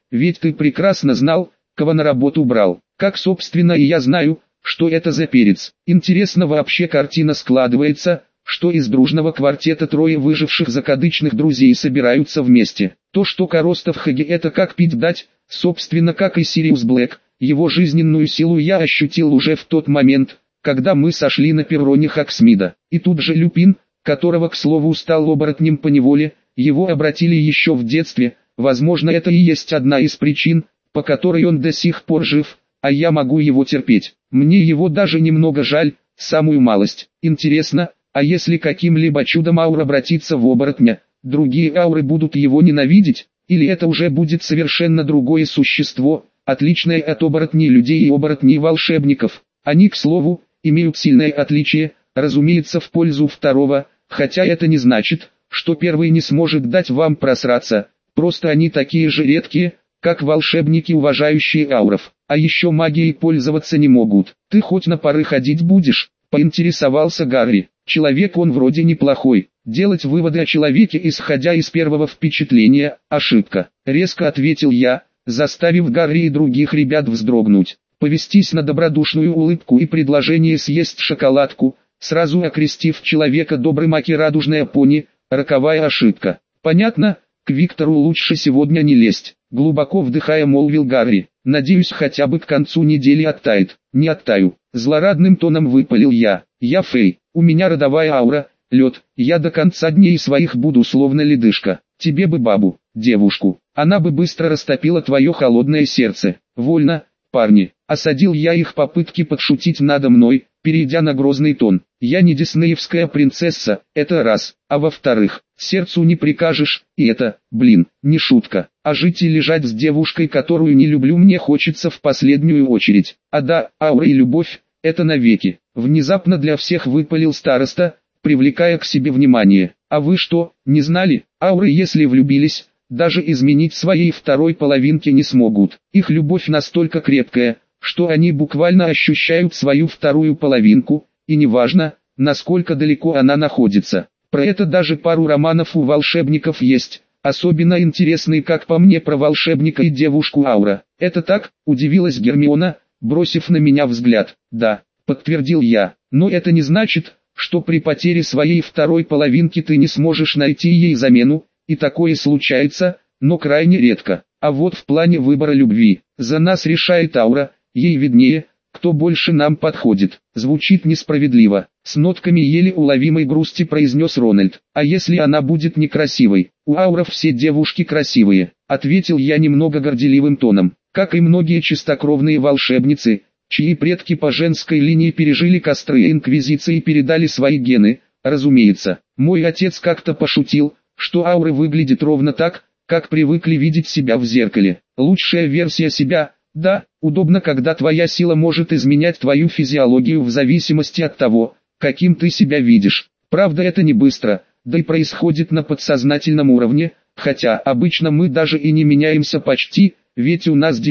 ведь ты прекрасно знал, кого на работу брал. Как собственно и я знаю, что это за перец. Интересно вообще картина складывается, что из дружного квартета трое выживших закадычных друзей собираются вместе. То, что Коростов Хаги это как пить дать, собственно как и Сириус Блэк, его жизненную силу я ощутил уже в тот момент, когда мы сошли на перроне Хоксмида. И тут же Люпин, которого к слову стал оборотнем поневоле, его обратили еще в детстве, возможно это и есть одна из причин, по которой он до сих пор жив, а я могу его терпеть. Мне его даже немного жаль, самую малость. Интересно, а если каким-либо чудом аура обратится в оборотня, другие ауры будут его ненавидеть, или это уже будет совершенно другое существо, отличное от оборотней людей и оборотней волшебников? Они, к слову, имеют сильное отличие, разумеется в пользу второго, хотя это не значит, что первый не сможет дать вам просраться, просто они такие же редкие, как волшебники, уважающие ауров, а еще магией пользоваться не могут. Ты хоть на пары ходить будешь? Поинтересовался Гарри. Человек он вроде неплохой. Делать выводы о человеке исходя из первого впечатления – ошибка. Резко ответил я, заставив Гарри и других ребят вздрогнуть. Повестись на добродушную улыбку и предложение съесть шоколадку, сразу окрестив человека добрым аки радужная пони, роковая ошибка. Понятно, к Виктору лучше сегодня не лезть. Глубоко вдыхая молвил Гарри. Надеюсь хотя бы к концу недели оттает. Не оттаю. Злорадным тоном выпалил я. Я Фей, у меня родовая аура, лед. Я до конца дней своих буду словно ледышка. Тебе бы бабу, девушку. Она бы быстро растопила твое холодное сердце. Вольно, парни. Осадил я их попытки подшутить надо мной, перейдя на грозный тон. Я не диснеевская принцесса, это раз, а во-вторых, сердцу не прикажешь, и это, не шутка. А жить и лежать с девушкой, которую не люблю, мне хочется в последнюю очередь. А да, аура и любовь, это навеки. Внезапно для всех выпалил староста, привлекая к себе внимание. А вы что, не знали? Ауры, если влюбились, даже изменить своей второй половинке не смогут. Их любовь настолько крепкая, что они буквально ощущают свою вторую половинку, и неважно, насколько далеко она находится. Про это даже пару романов у волшебников есть, особенно интересный, как по мне, про волшебника и девушку Аура. Это так? Удивилась Гермиона, бросив на меня взгляд. Да, подтвердил я, но это не значит, что при потере своей второй половинки ты не сможешь найти ей замену, и такое случается, но крайне редко. А вот в плане выбора любви, за нас решает Аура, ей виднее, кто больше нам подходит. Звучит несправедливо, с нотками еле уловимой грусти произнес Рональд. А если она будет некрасивой? У Ауров все девушки красивые, ответил я немного горделивым тоном. Как и многие чистокровные волшебницы, чьи предки по женской линии пережили костры Инквизиции и передали свои гены, разумеется. Мой отец как-то пошутил, что ауры выглядят ровно так, как привыкли видеть себя в зеркале. Лучшая версия себя, да, удобно, когда твоя сила может изменять твою физиологию в зависимости от того, каким ты себя видишь. Правда, это не быстро, да и происходит на подсознательном уровне, хотя обычно мы даже и не меняемся почти, ведь у нас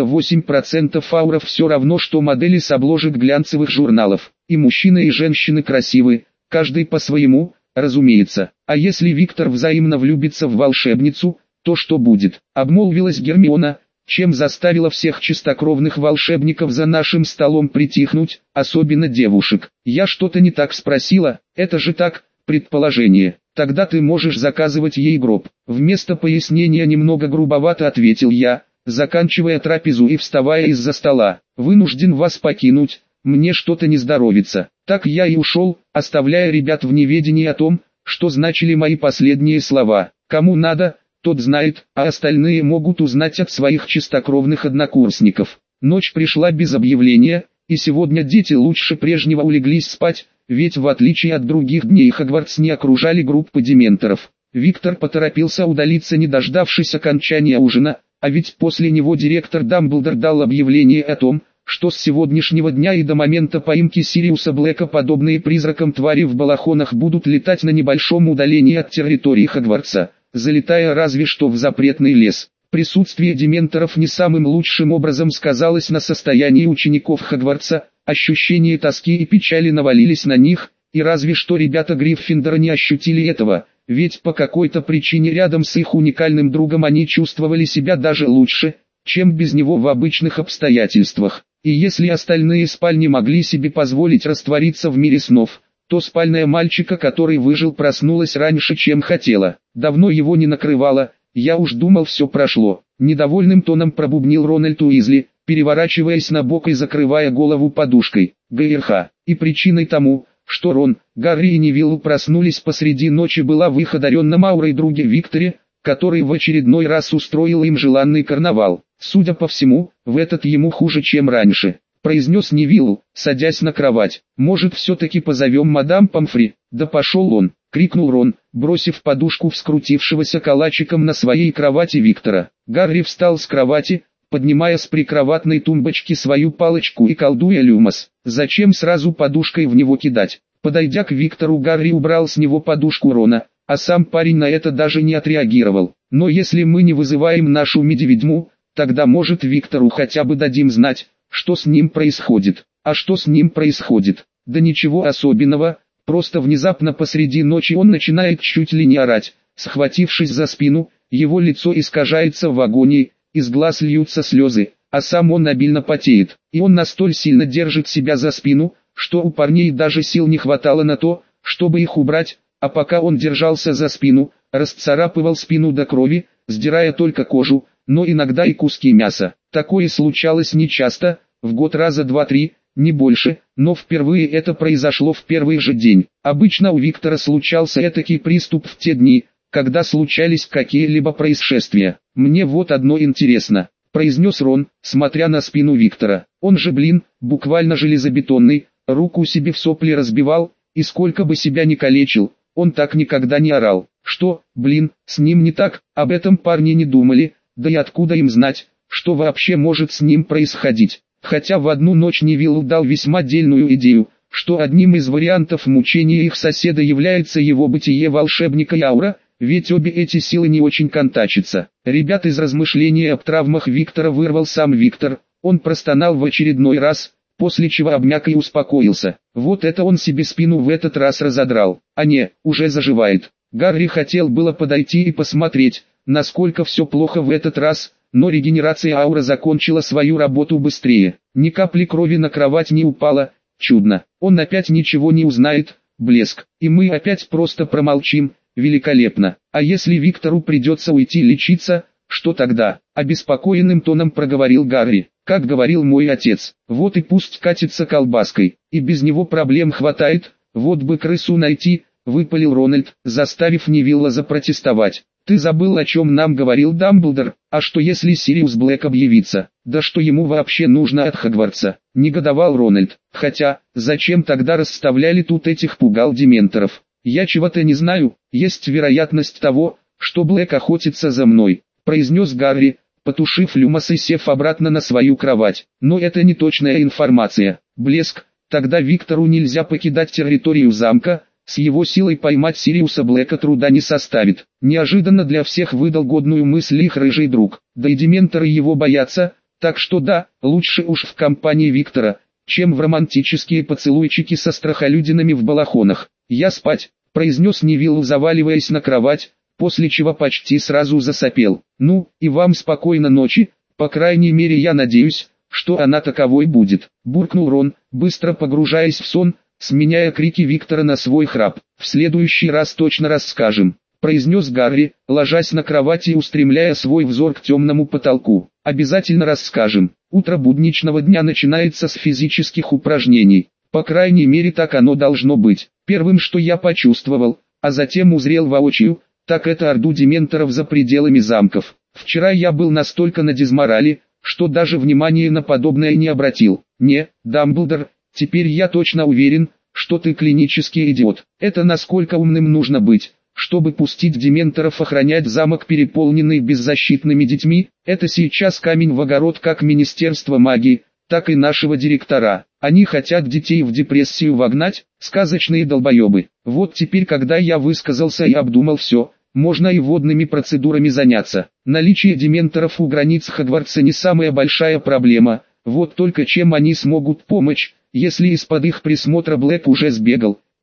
98% ауров все равно, что модели с обложек глянцевых журналов. И мужчины и женщины красивы, каждый по-своему, разумеется. А если Виктор взаимно влюбится в волшебницу, то что будет? Обмолвилась Гермиона, чем заставила всех чистокровных волшебников за нашим столом притихнуть, особенно девушек. Я что-то не так спросила, это же так, предположение. Тогда ты можешь заказывать ей гроб. Вместо пояснения немного грубовато ответил я, заканчивая трапезу и вставая из-за стола. Вынужден вас покинуть, мне что-то не здоровится. Так я и ушел, оставляя ребят в неведении о том, что значили мои последние слова. Кому надо, тот знает, а остальные могут узнать от своих чистокровных однокурсников. Ночь пришла без объявления, и сегодня дети лучше прежнего улеглись спать, ведь в отличие от других дней Хогвартс не окружали группы дементоров. Виктор поторопился удалиться, не дождавшись окончания ужина, а ведь после него директор Дамблдор дал объявление о том, что с сегодняшнего дня и до момента поимки Сириуса Блэка подобные призракам твари в балахонах будут летать на небольшом удалении от территории Хогвартса, залетая разве что в запретный лес. Присутствие дементоров не самым лучшим образом сказалось на состоянии учеников Хогвартса, ощущение тоски и печали навалились на них, и разве что ребята Гриффиндора не ощутили этого, ведь по какой-то причине рядом с их уникальным другом они чувствовали себя даже лучше, чем без него в обычных обстоятельствах. И если остальные спальни могли себе позволить раствориться в мире снов, то спальня мальчика, который выжил, проснулась раньше, чем хотела. Давно его не накрывало, я уж думал, все прошло. Недовольным тоном пробубнил Рональд Уизли, переворачиваясь на бок и закрывая голову подушкой. ГРХ. И причиной тому, что Рон, Гарри и Невилл проснулись посреди ночи, была в их одаренном аурой друге Викторе, который в очередной раз устроил им желанный карнавал. Судя по всему, в этот ему хуже, чем раньше, произнес Невилл, садясь на кровать. Может, все-таки позовем мадам Помфри? Да пошел он, крикнул Рон, бросив подушку в скрутившегося калачиком на своей кровати Виктора. Гарри встал с кровати, поднимая с прикроватной тумбочки свою палочку и колдуя люмос. Зачем сразу подушкой в него кидать? Подойдя к Виктору, Гарри убрал с него подушку Рона, а сам парень на это даже не отреагировал. Но если мы не вызываем нашу медведьму, тогда может Виктору хотя бы дадим знать, что с ним происходит. А что с ним происходит? Да ничего особенного, просто внезапно посреди ночи он начинает чуть ли не орать, схватившись за спину, его лицо искажается в агонии, из глаз льются слезы, а сам он обильно потеет, и он настолько сильно держит себя за спину, что у парней даже сил не хватало на то, чтобы их убрать, а пока он держался за спину, расцарапывал спину до крови, сдирая только кожу, но иногда и куски мяса. Такое случалось нечасто, в год раза 2-3, не больше, но впервые это произошло в первый же день. Обычно у Виктора случался этакий приступ в те дни, когда случались какие-либо происшествия. «Мне вот одно интересно», — произнес Рон, смотря на спину Виктора. «Он же, буквально железобетонный, руку себе в сопли разбивал, и сколько бы себя ни калечил, он так никогда не орал. Что, с ним не так? Об этом парни не думали, да и откуда им знать, что вообще может с ним происходить?» Хотя в одну ночь Невилл дал весьма дельную идею, что одним из вариантов мучения их соседа является его бытие волшебника и аура, ведь обе эти силы не очень контачатся. Ребят, из размышления об травмах Виктора вырвал сам Виктор, он простонал в очередной раз, после чего обмяк и успокоился. Вот это он себе спину в этот раз разодрал, а не, уже заживает. Гарри хотел было подойти и посмотреть, насколько все плохо в этот раз, но регенерация ауры закончила свою работу быстрее. Ни капли крови на кровать не упала, чудно. Он опять ничего не узнает, блеск. И мы опять просто промолчим, великолепно. А если Виктору придется уйти лечиться, что тогда? Обеспокоенным тоном проговорил Гарри. Как говорил мой отец, вот и пусть катится колбаской. И без него проблем хватает, вот бы крысу найти, выпалил Рональд, заставив Невилла запротестовать. «Ты забыл, о чем нам говорил Дамблдор, а что если Сириус Блэк объявится? Да что ему вообще нужно от Хогвартса?» — негодовал Рональд. «Хотя, зачем тогда расставляли тут этих пугал-дементоров? Я чего-то не знаю, есть вероятность того, что Блэк охотится за мной», — произнес Гарри, потушив люмос и сев обратно на свою кровать. «Но это не точная информация. Блеск, тогда Виктору нельзя покидать территорию замка, с его силой поймать Сириуса Блэка труда не составит». Неожиданно для всех выдал годную мысль их рыжий друг. Да и дементоры его боятся, так что да, лучше уж в компании Виктора, чем в романтические поцелуйчики со страхолюдинами в балахонах. «Я спать», — произнес Невилл, заваливаясь на кровать, после чего почти сразу засопел. «Ну, и вам спокойной ночи, по крайней мере я надеюсь, что она таковой будет», — буркнул Рон, быстро погружаясь в сон, сменяя крики Виктора на свой храп. «В следующий раз точно расскажем», — произнес Гарри, ложась на кровати и устремляя свой взор к темному потолку. «Обязательно расскажем. Утро будничного дня начинается с физических упражнений. По крайней мере так оно должно быть. Первым, что я почувствовал, а затем узрел воочию, так это орду дементоров за пределами замков. Вчера я был настолько на дизморале, что даже внимания на подобное не обратил. Не, Дамблдор, теперь я точно уверен, что ты клинический идиот. Это насколько умным нужно быть, чтобы пустить дементоров охранять замок, переполненный беззащитными детьми? Это сейчас камень в огород как Министерство магии, так и нашего директора. Они хотят детей в депрессию вогнать, сказочные долбоебы. Вот теперь, когда я высказался и обдумал все, можно и водными процедурами заняться. Наличие дементоров у границ Хогвартса не самая большая проблема, вот только чем они смогут помочь, если из-под их присмотра Блэк уже сбегал,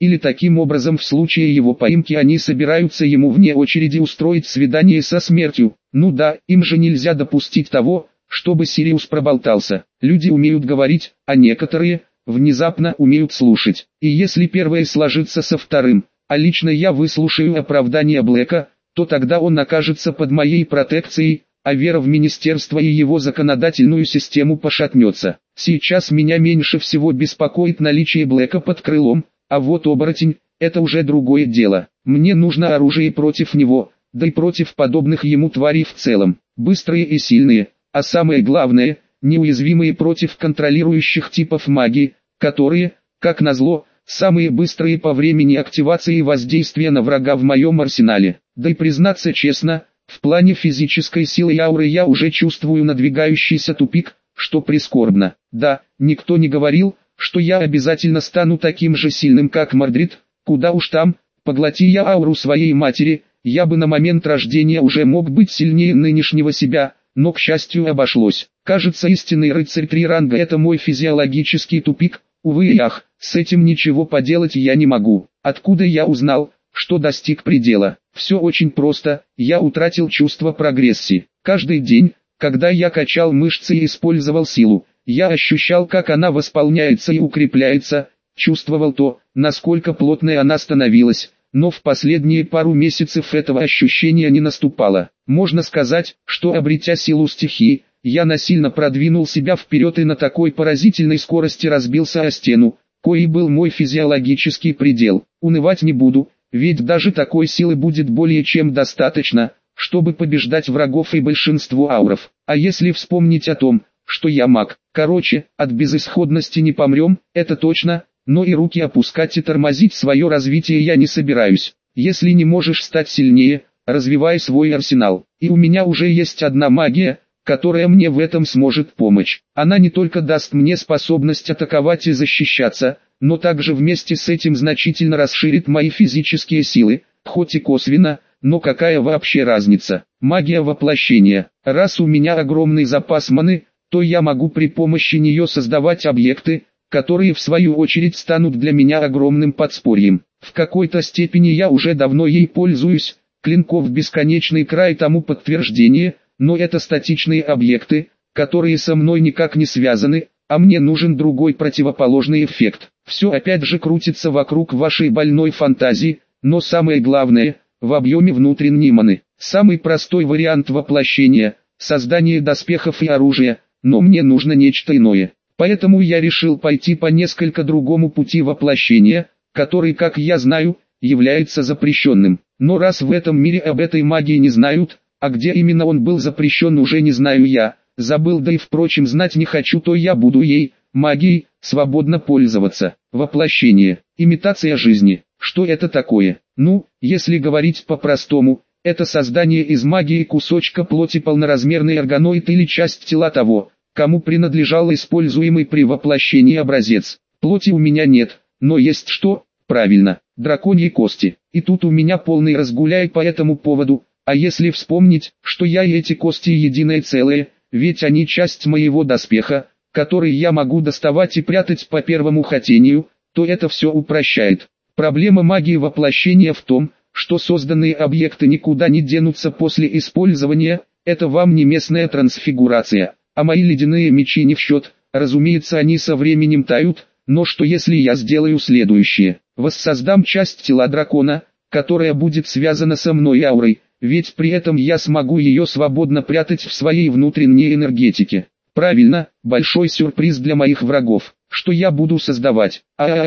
или таким образом в случае его поимки они собираются ему вне очереди устроить свидание со смертью. Ну да, им же нельзя допустить того, чтобы Сириус проболтался. Люди умеют говорить, а некоторые, внезапно умеют слушать. И если первое сложится со вторым, а лично я выслушаю оправдание Блэка, то тогда он окажется под моей протекцией, а вера в министерство и его законодательную систему пошатнется. Сейчас меня меньше всего беспокоит наличие Блэка под крылом, а вот оборотень – это уже другое дело. Мне нужно оружие против него, да и против подобных ему тварей в целом. Быстрые и сильные, а самое главное, неуязвимые против контролирующих типов магии, которые, как назло, самые быстрые по времени активации и воздействия на врага в моем арсенале. Да и признаться честно, в плане физической силы и ауры я уже чувствую надвигающийся тупик, что прискорбно. Да, никто не говорил, что я обязательно стану таким же сильным как Мордрид, куда уж там, поглоти я ауру своей матери, я бы на момент рождения уже мог быть сильнее нынешнего себя, но к счастью обошлось. Кажется, истинный рыцарь 3 ранга это мой физиологический тупик, увы и ах, с этим ничего поделать я не могу. Откуда я узнал, что достиг предела? Все очень просто, я утратил чувство прогрессии. Каждый день, когда я качал мышцы и использовал силу, я ощущал, как она восполняется и укрепляется, чувствовал то, насколько плотной она становилась, но в последние пару месяцев этого ощущения не наступало. Можно сказать, что обретя силу стихии, я насильно продвинул себя вперед и на такой поразительной скорости разбился о стену, коей был мой физиологический предел. Унывать не буду, ведь даже такой силы будет более чем достаточно, чтобы побеждать врагов и большинство ауров. А если вспомнить о том, что я маг, короче, от безысходности не помрем, это точно, но и руки опускать и тормозить свое развитие я не собираюсь. Если не можешь стать сильнее, развивай свой арсенал. И у меня уже есть одна магия, которая мне в этом сможет помочь. Она не только даст мне способность атаковать и защищаться, но также вместе с этим значительно расширит мои физические силы, хоть и косвенно, но какая вообще разница? Магия воплощения. Раз у меня огромный запас маны, то я могу при помощи нее создавать объекты, которые в свою очередь станут для меня огромным подспорьем. В какой-то степени я уже давно ей пользуюсь, клинков бесконечный край тому подтверждение, но это статичные объекты, которые со мной никак не связаны, а мне нужен другой противоположный эффект. Все опять же крутится вокруг вашей больной фантазии, но самое главное, в объеме внутренней маны. Самый простой вариант воплощения – создание доспехов и оружия, но мне нужно нечто иное. Поэтому я решил пойти по несколько другому пути воплощения, который, как я знаю, является запрещенным. Но раз в этом мире об этой магии не знают, а где именно он был запрещен уже не знаю я, забыл, да и впрочем знать не хочу, то я буду ей, магией, свободно пользоваться. Воплощение, имитация жизни. Что это такое? Ну, если говорить по-простому, это создание из магии кусочка плоти полноразмерный органоид или часть тела того, кому принадлежал используемый при воплощении образец. Плоти у меня нет, но есть что? Правильно, драконьи кости. И тут у меня полный разгуляй по этому поводу, а если вспомнить, что я и эти кости единое целое, ведь они часть моего доспеха, который я могу доставать и прятать по первому хотению, то это все упрощает. Проблема магии воплощения в том, что созданные объекты никуда не денутся после использования, это вам не местная трансфигурация, а мои ледяные мечи не в счет, разумеется они со временем тают, но что если я сделаю следующее? Воссоздам часть тела дракона, которая будет связана со мной аурой, ведь при этом я смогу ее свободно прятать в своей внутренней энергетике. Правильно, большой сюрприз для моих врагов, что я буду создавать.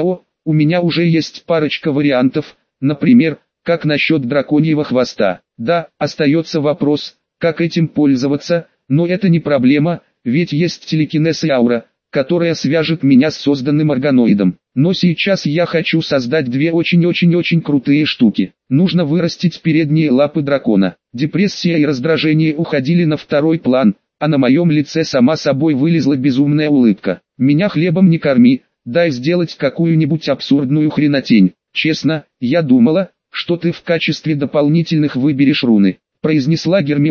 У меня уже есть парочка вариантов, например, как насчет драконьего хвоста. Да, остается вопрос, как этим пользоваться, но это не проблема, ведь есть телекинез и аура, которая свяжет меня с созданным органоидом. Но сейчас я хочу создать две очень-очень-очень крутые штуки. Нужно вырастить передние лапы дракона. Депрессия и раздражение уходили на второй план, а на моем лице сама собой вылезла безумная улыбка. Меня хлебом не корми, дай сделать какую-нибудь абсурдную хренотень. Честно, я думала, что ты в качестве дополнительных выберешь руны, произнесла Гермиона,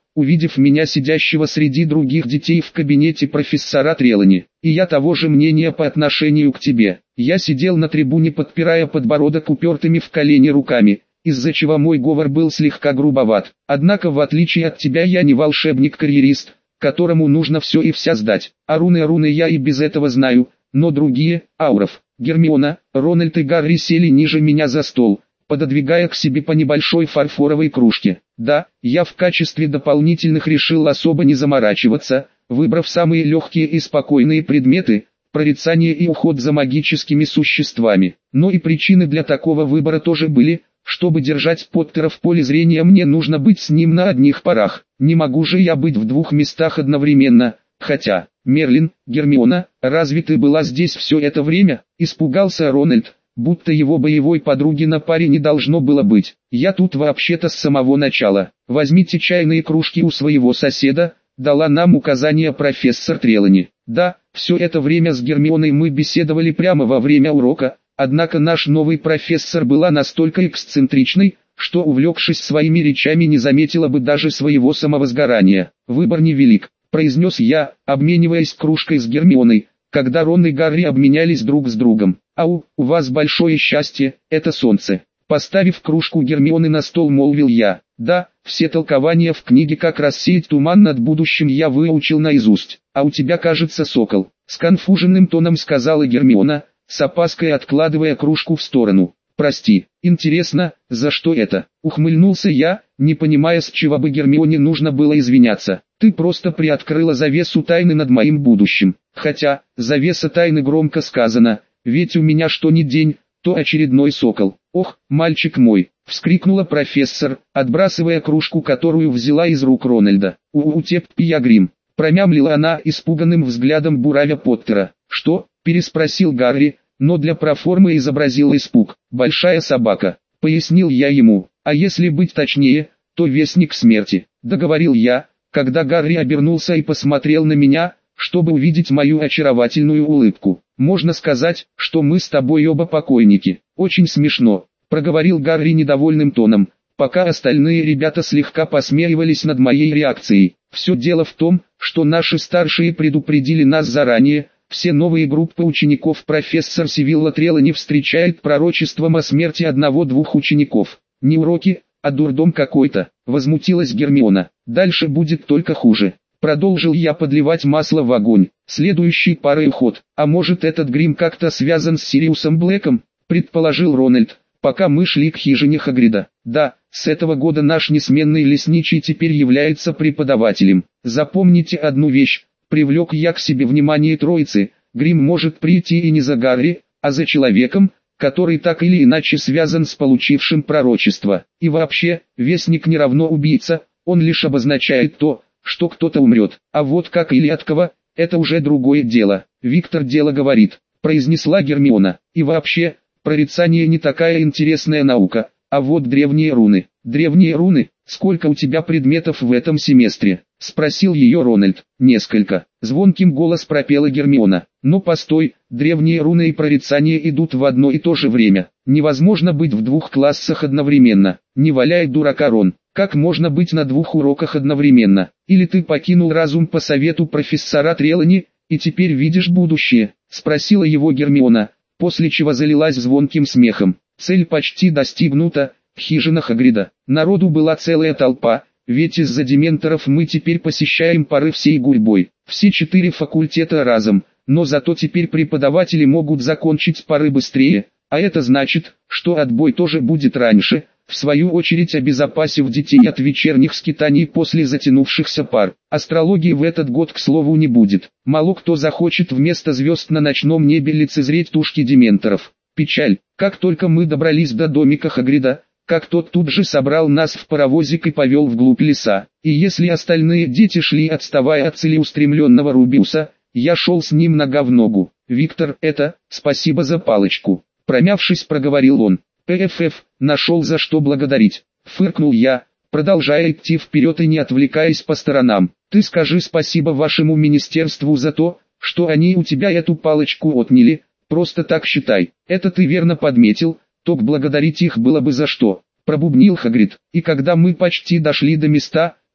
увидев меня сидящего среди других детей в кабинете профессора Трелани. И я того же мнения по отношению к тебе. Я сидел на трибуне, подпирая подбородок упертыми в колени руками, из-за чего мой говор был слегка грубоват. Однако в отличие от тебя я не волшебник-карьерист, которому нужно все и вся сдать. А руны я и без этого знаю, но другие, Ауров, Гермиона, Рональд и Гарри сели ниже меня за стол, пододвигая к себе по небольшой фарфоровой кружке. Да, я в качестве дополнительных решил особо не заморачиваться, выбрав самые легкие и спокойные предметы, прорицание и уход за магическими существами. Но и причины для такого выбора тоже были. Чтобы держать Поттера в поле зрения, мне нужно быть с ним на одних парах. Не могу же я быть в двух местах одновременно. Хотя, Мерлин, Гермиона, разве ты была здесь все это время? Испугался Рональд, будто его боевой подруги на паре не должно было быть. Я тут вообще-то с самого начала. Возьмите чайные кружки у своего соседа, дала нам указание профессор Трелани. Да, все это время с Гермионой мы беседовали прямо во время урока. Однако наш новый профессор была настолько эксцентричной, что, увлекшись своими речами, не заметила бы даже своего самовозгорания. «Выбор невелик», — произнес я, обмениваясь кружкой с Гермионой, когда Рон и Гарри обменялись друг с другом. «Ау, у вас большое счастье, это солнце». Поставив кружку Гермионы на стол, молвил я. «Да, все толкования в книге «Как рассеять туман над будущим» я выучил наизусть. А у тебя, кажется, сокол», — сконфуженным тоном сказала Гермиона, с опаской откладывая кружку в сторону. «Прости, интересно, за что это?» Ухмыльнулся я, не понимая, с чего бы Гермионе нужно было извиняться. «Ты просто приоткрыла завесу тайны над моим будущим». Хотя, завеса тайны громко сказано, ведь у меня что ни день, то очередной сокол. «Ох, мальчик мой!» — вскрикнула профессор, отбрасывая кружку, которую взяла из рук Рональда. «У-у-теп-пи я грим!» — промямлила она, испуганным взглядом буравя Поттера. «Что?» — переспросил Гарри, но для проформы изобразил испуг. «Большая собака», — пояснил я ему, «а если быть точнее, то вестник смерти», — договорил я, когда Гарри обернулся и посмотрел на меня, чтобы увидеть мою очаровательную улыбку. «Можно сказать, что мы с тобой оба покойники». «Очень смешно», — проговорил Гарри недовольным тоном, пока остальные ребята слегка посмеивались над моей реакцией. «Все дело в том, что наши старшие предупредили нас заранее. Все новые группы учеников профессор Сивилла Трелани встречает пророчеством о смерти одного-двух учеников. Не уроки, а дурдом какой-то», — возмутилась Гермиона. «Дальше будет только хуже». Продолжил я подливать масло в огонь. «Следующий парой ход. А может, этот грим как-то связан с Сириусом Блэком?» — предположил Рональд, пока мы шли к хижине Хагрида. «Да, с этого года наш несменный лесничий теперь является преподавателем. Запомните одну вещь», — привлек я к себе внимание троицы, «грим может прийти и не за Гарри, а за человеком, который так или иначе связан с получившим пророчество. И вообще, вестник не равно убийца, он лишь обозначает то, что кто-то умрет. А вот как или от кого, это уже другое дело». «Виктор дело говорит», — произнесла Гермиона. «И вообще, прорицание не такая интересная наука, а вот древние руны». «Древние руны? Сколько у тебя предметов в этом семестре?» — спросил ее Рональд. «Несколько», — звонким голос пропела Гермиона. «Но постой, древние руны и прорицание идут в одно и то же время. Невозможно быть в двух классах одновременно. Не валяй дурака, Рон. Как можно быть на двух уроках одновременно? Или ты покинул разум по совету профессора Трелани, и теперь видишь будущее?» — спросила его Гермиона, после чего залилась звонким смехом. «Цель почти достигнута. Хижина Хагрида. Народу была целая толпа, ведь из-за дементоров мы теперь посещаем пары всей гурьбой. Все 4 факультета разом, но зато теперь преподаватели могут закончить пары быстрее, а это значит, что отбой тоже будет раньше, в свою очередь обезопасив детей от вечерних скитаний после затянувшихся пар. Астрологии в этот год, к слову, не будет. Мало кто захочет вместо звезд на ночном небе лицезреть тушки дементоров. Печаль. Как только мы добрались до домика Хагрида, как тот тут же собрал нас в паровозик и повел вглубь леса. И если остальные дети шли, отставая от целеустремленного Рубиуса, я шел с ним нога в ногу. «Виктор, это, спасибо за палочку», — промявшись, проговорил он. «ПФФ, нашел за что благодарить», — фыркнул я, продолжая идти вперед и не отвлекаясь по сторонам. «Ты скажи спасибо вашему министерству за то, что они у тебя эту палочку отняли, просто так считай. Это ты верно подметил, то благодарить их было бы за что», — пробубнил Хагрид. И когда мы почти дошли до места,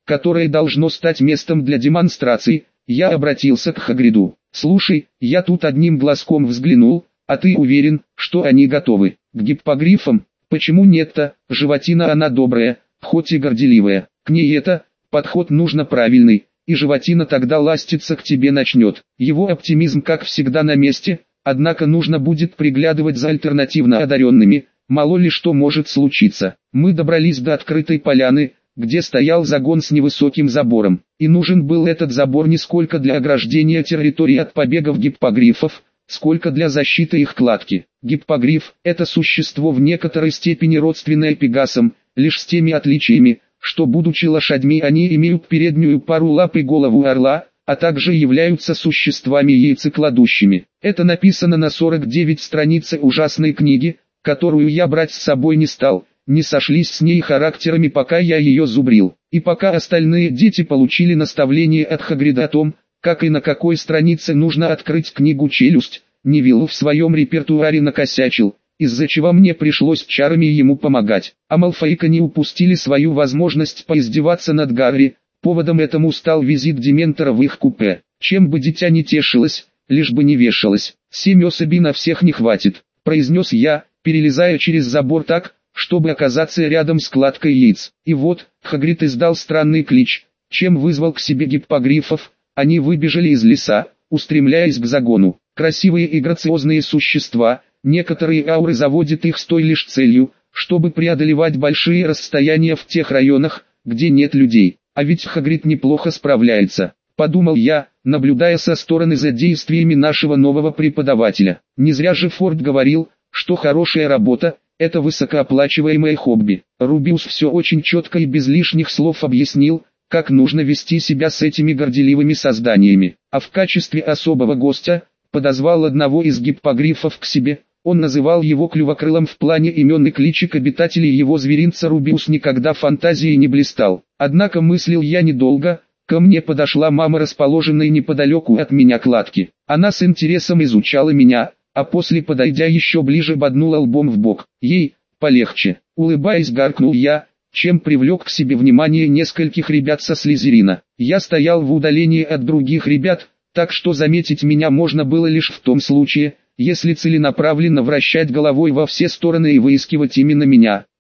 которое должно стать местом для демонстраций, я обратился к Хагриду. «Слушай, я тут одним глазком взглянул, а ты уверен, что они готовы к гиппогрифам? Почему нет-то? Животина она добрая, хоть и горделивая. К ней подход нужно правильный, и животина тогда ластиться к тебе начнет». Его оптимизм как всегда на месте, однако нужно будет приглядывать за альтернативно одаренными, мало ли что может случиться. Мы добрались до открытой поляны, где стоял загон с невысоким забором, и нужен был этот забор не сколько для ограждения территории от побегов гиппогрифов, сколько для защиты их кладки. Гиппогриф – это существо в некоторой степени родственное пегасам, лишь с теми отличиями, что будучи лошадьми они имеют переднюю пару лап и голову орла, а также являются существами яйцекладущими. Это написано на 49 странице ужасной книги, которую я брать с собой не стал. Не сошлись с ней характерами, пока я ее зубрил, и пока остальные дети получили наставление от Хагрида о том, как и на какой странице нужно открыть книгу «Челюсть», Невилл в своем репертуаре накосячил, из-за чего мне пришлось чарами ему помогать. А Малфойка не упустили свою возможность поиздеваться над Гарри, поводом этому стал визит Дементора в их купе. Чем бы дитя не тешилось, лишь бы не вешалось. 7 особей на всех не хватит, произнес я, перелезая через забор так, чтобы оказаться рядом с кладкой яиц. И вот, Хагрид издал странный клич, чем вызвал к себе гиппогрифов. Они выбежали из леса, устремляясь к загону. Красивые и грациозные существа, некоторые ауры заводят их с той лишь целью, чтобы преодолевать большие расстояния в тех районах, где нет людей. А ведь Хагрид неплохо справляется, подумал я, наблюдая со стороны за действиями нашего нового преподавателя. Не зря же Форд говорил, что хорошая работа – это высокооплачиваемое хобби. Рубиус все очень четко и без лишних слов объяснил, как нужно вести себя с этими горделивыми созданиями. А в качестве особого гостя подозвал одного из гиппогрифов к себе. Он называл его клювокрылом в плане имен и кличек обитателей его зверинца. Рубиус никогда фантазией не блистал. Однако мыслил я недолго. Ко мне подошла мама расположенной неподалеку от меня кладки. Она с интересом изучала меня, а после, подойдя еще ближе, боднула лбом в бок. Ей полегче, улыбаясь, гаркнул я, чем привлек к себе внимание нескольких ребят со Слизерина. Я стоял в удалении от других ребят, так что заметить меня можно было лишь в том случае, если целенаправленно вращать головой во все стороны и выискивать именно меня.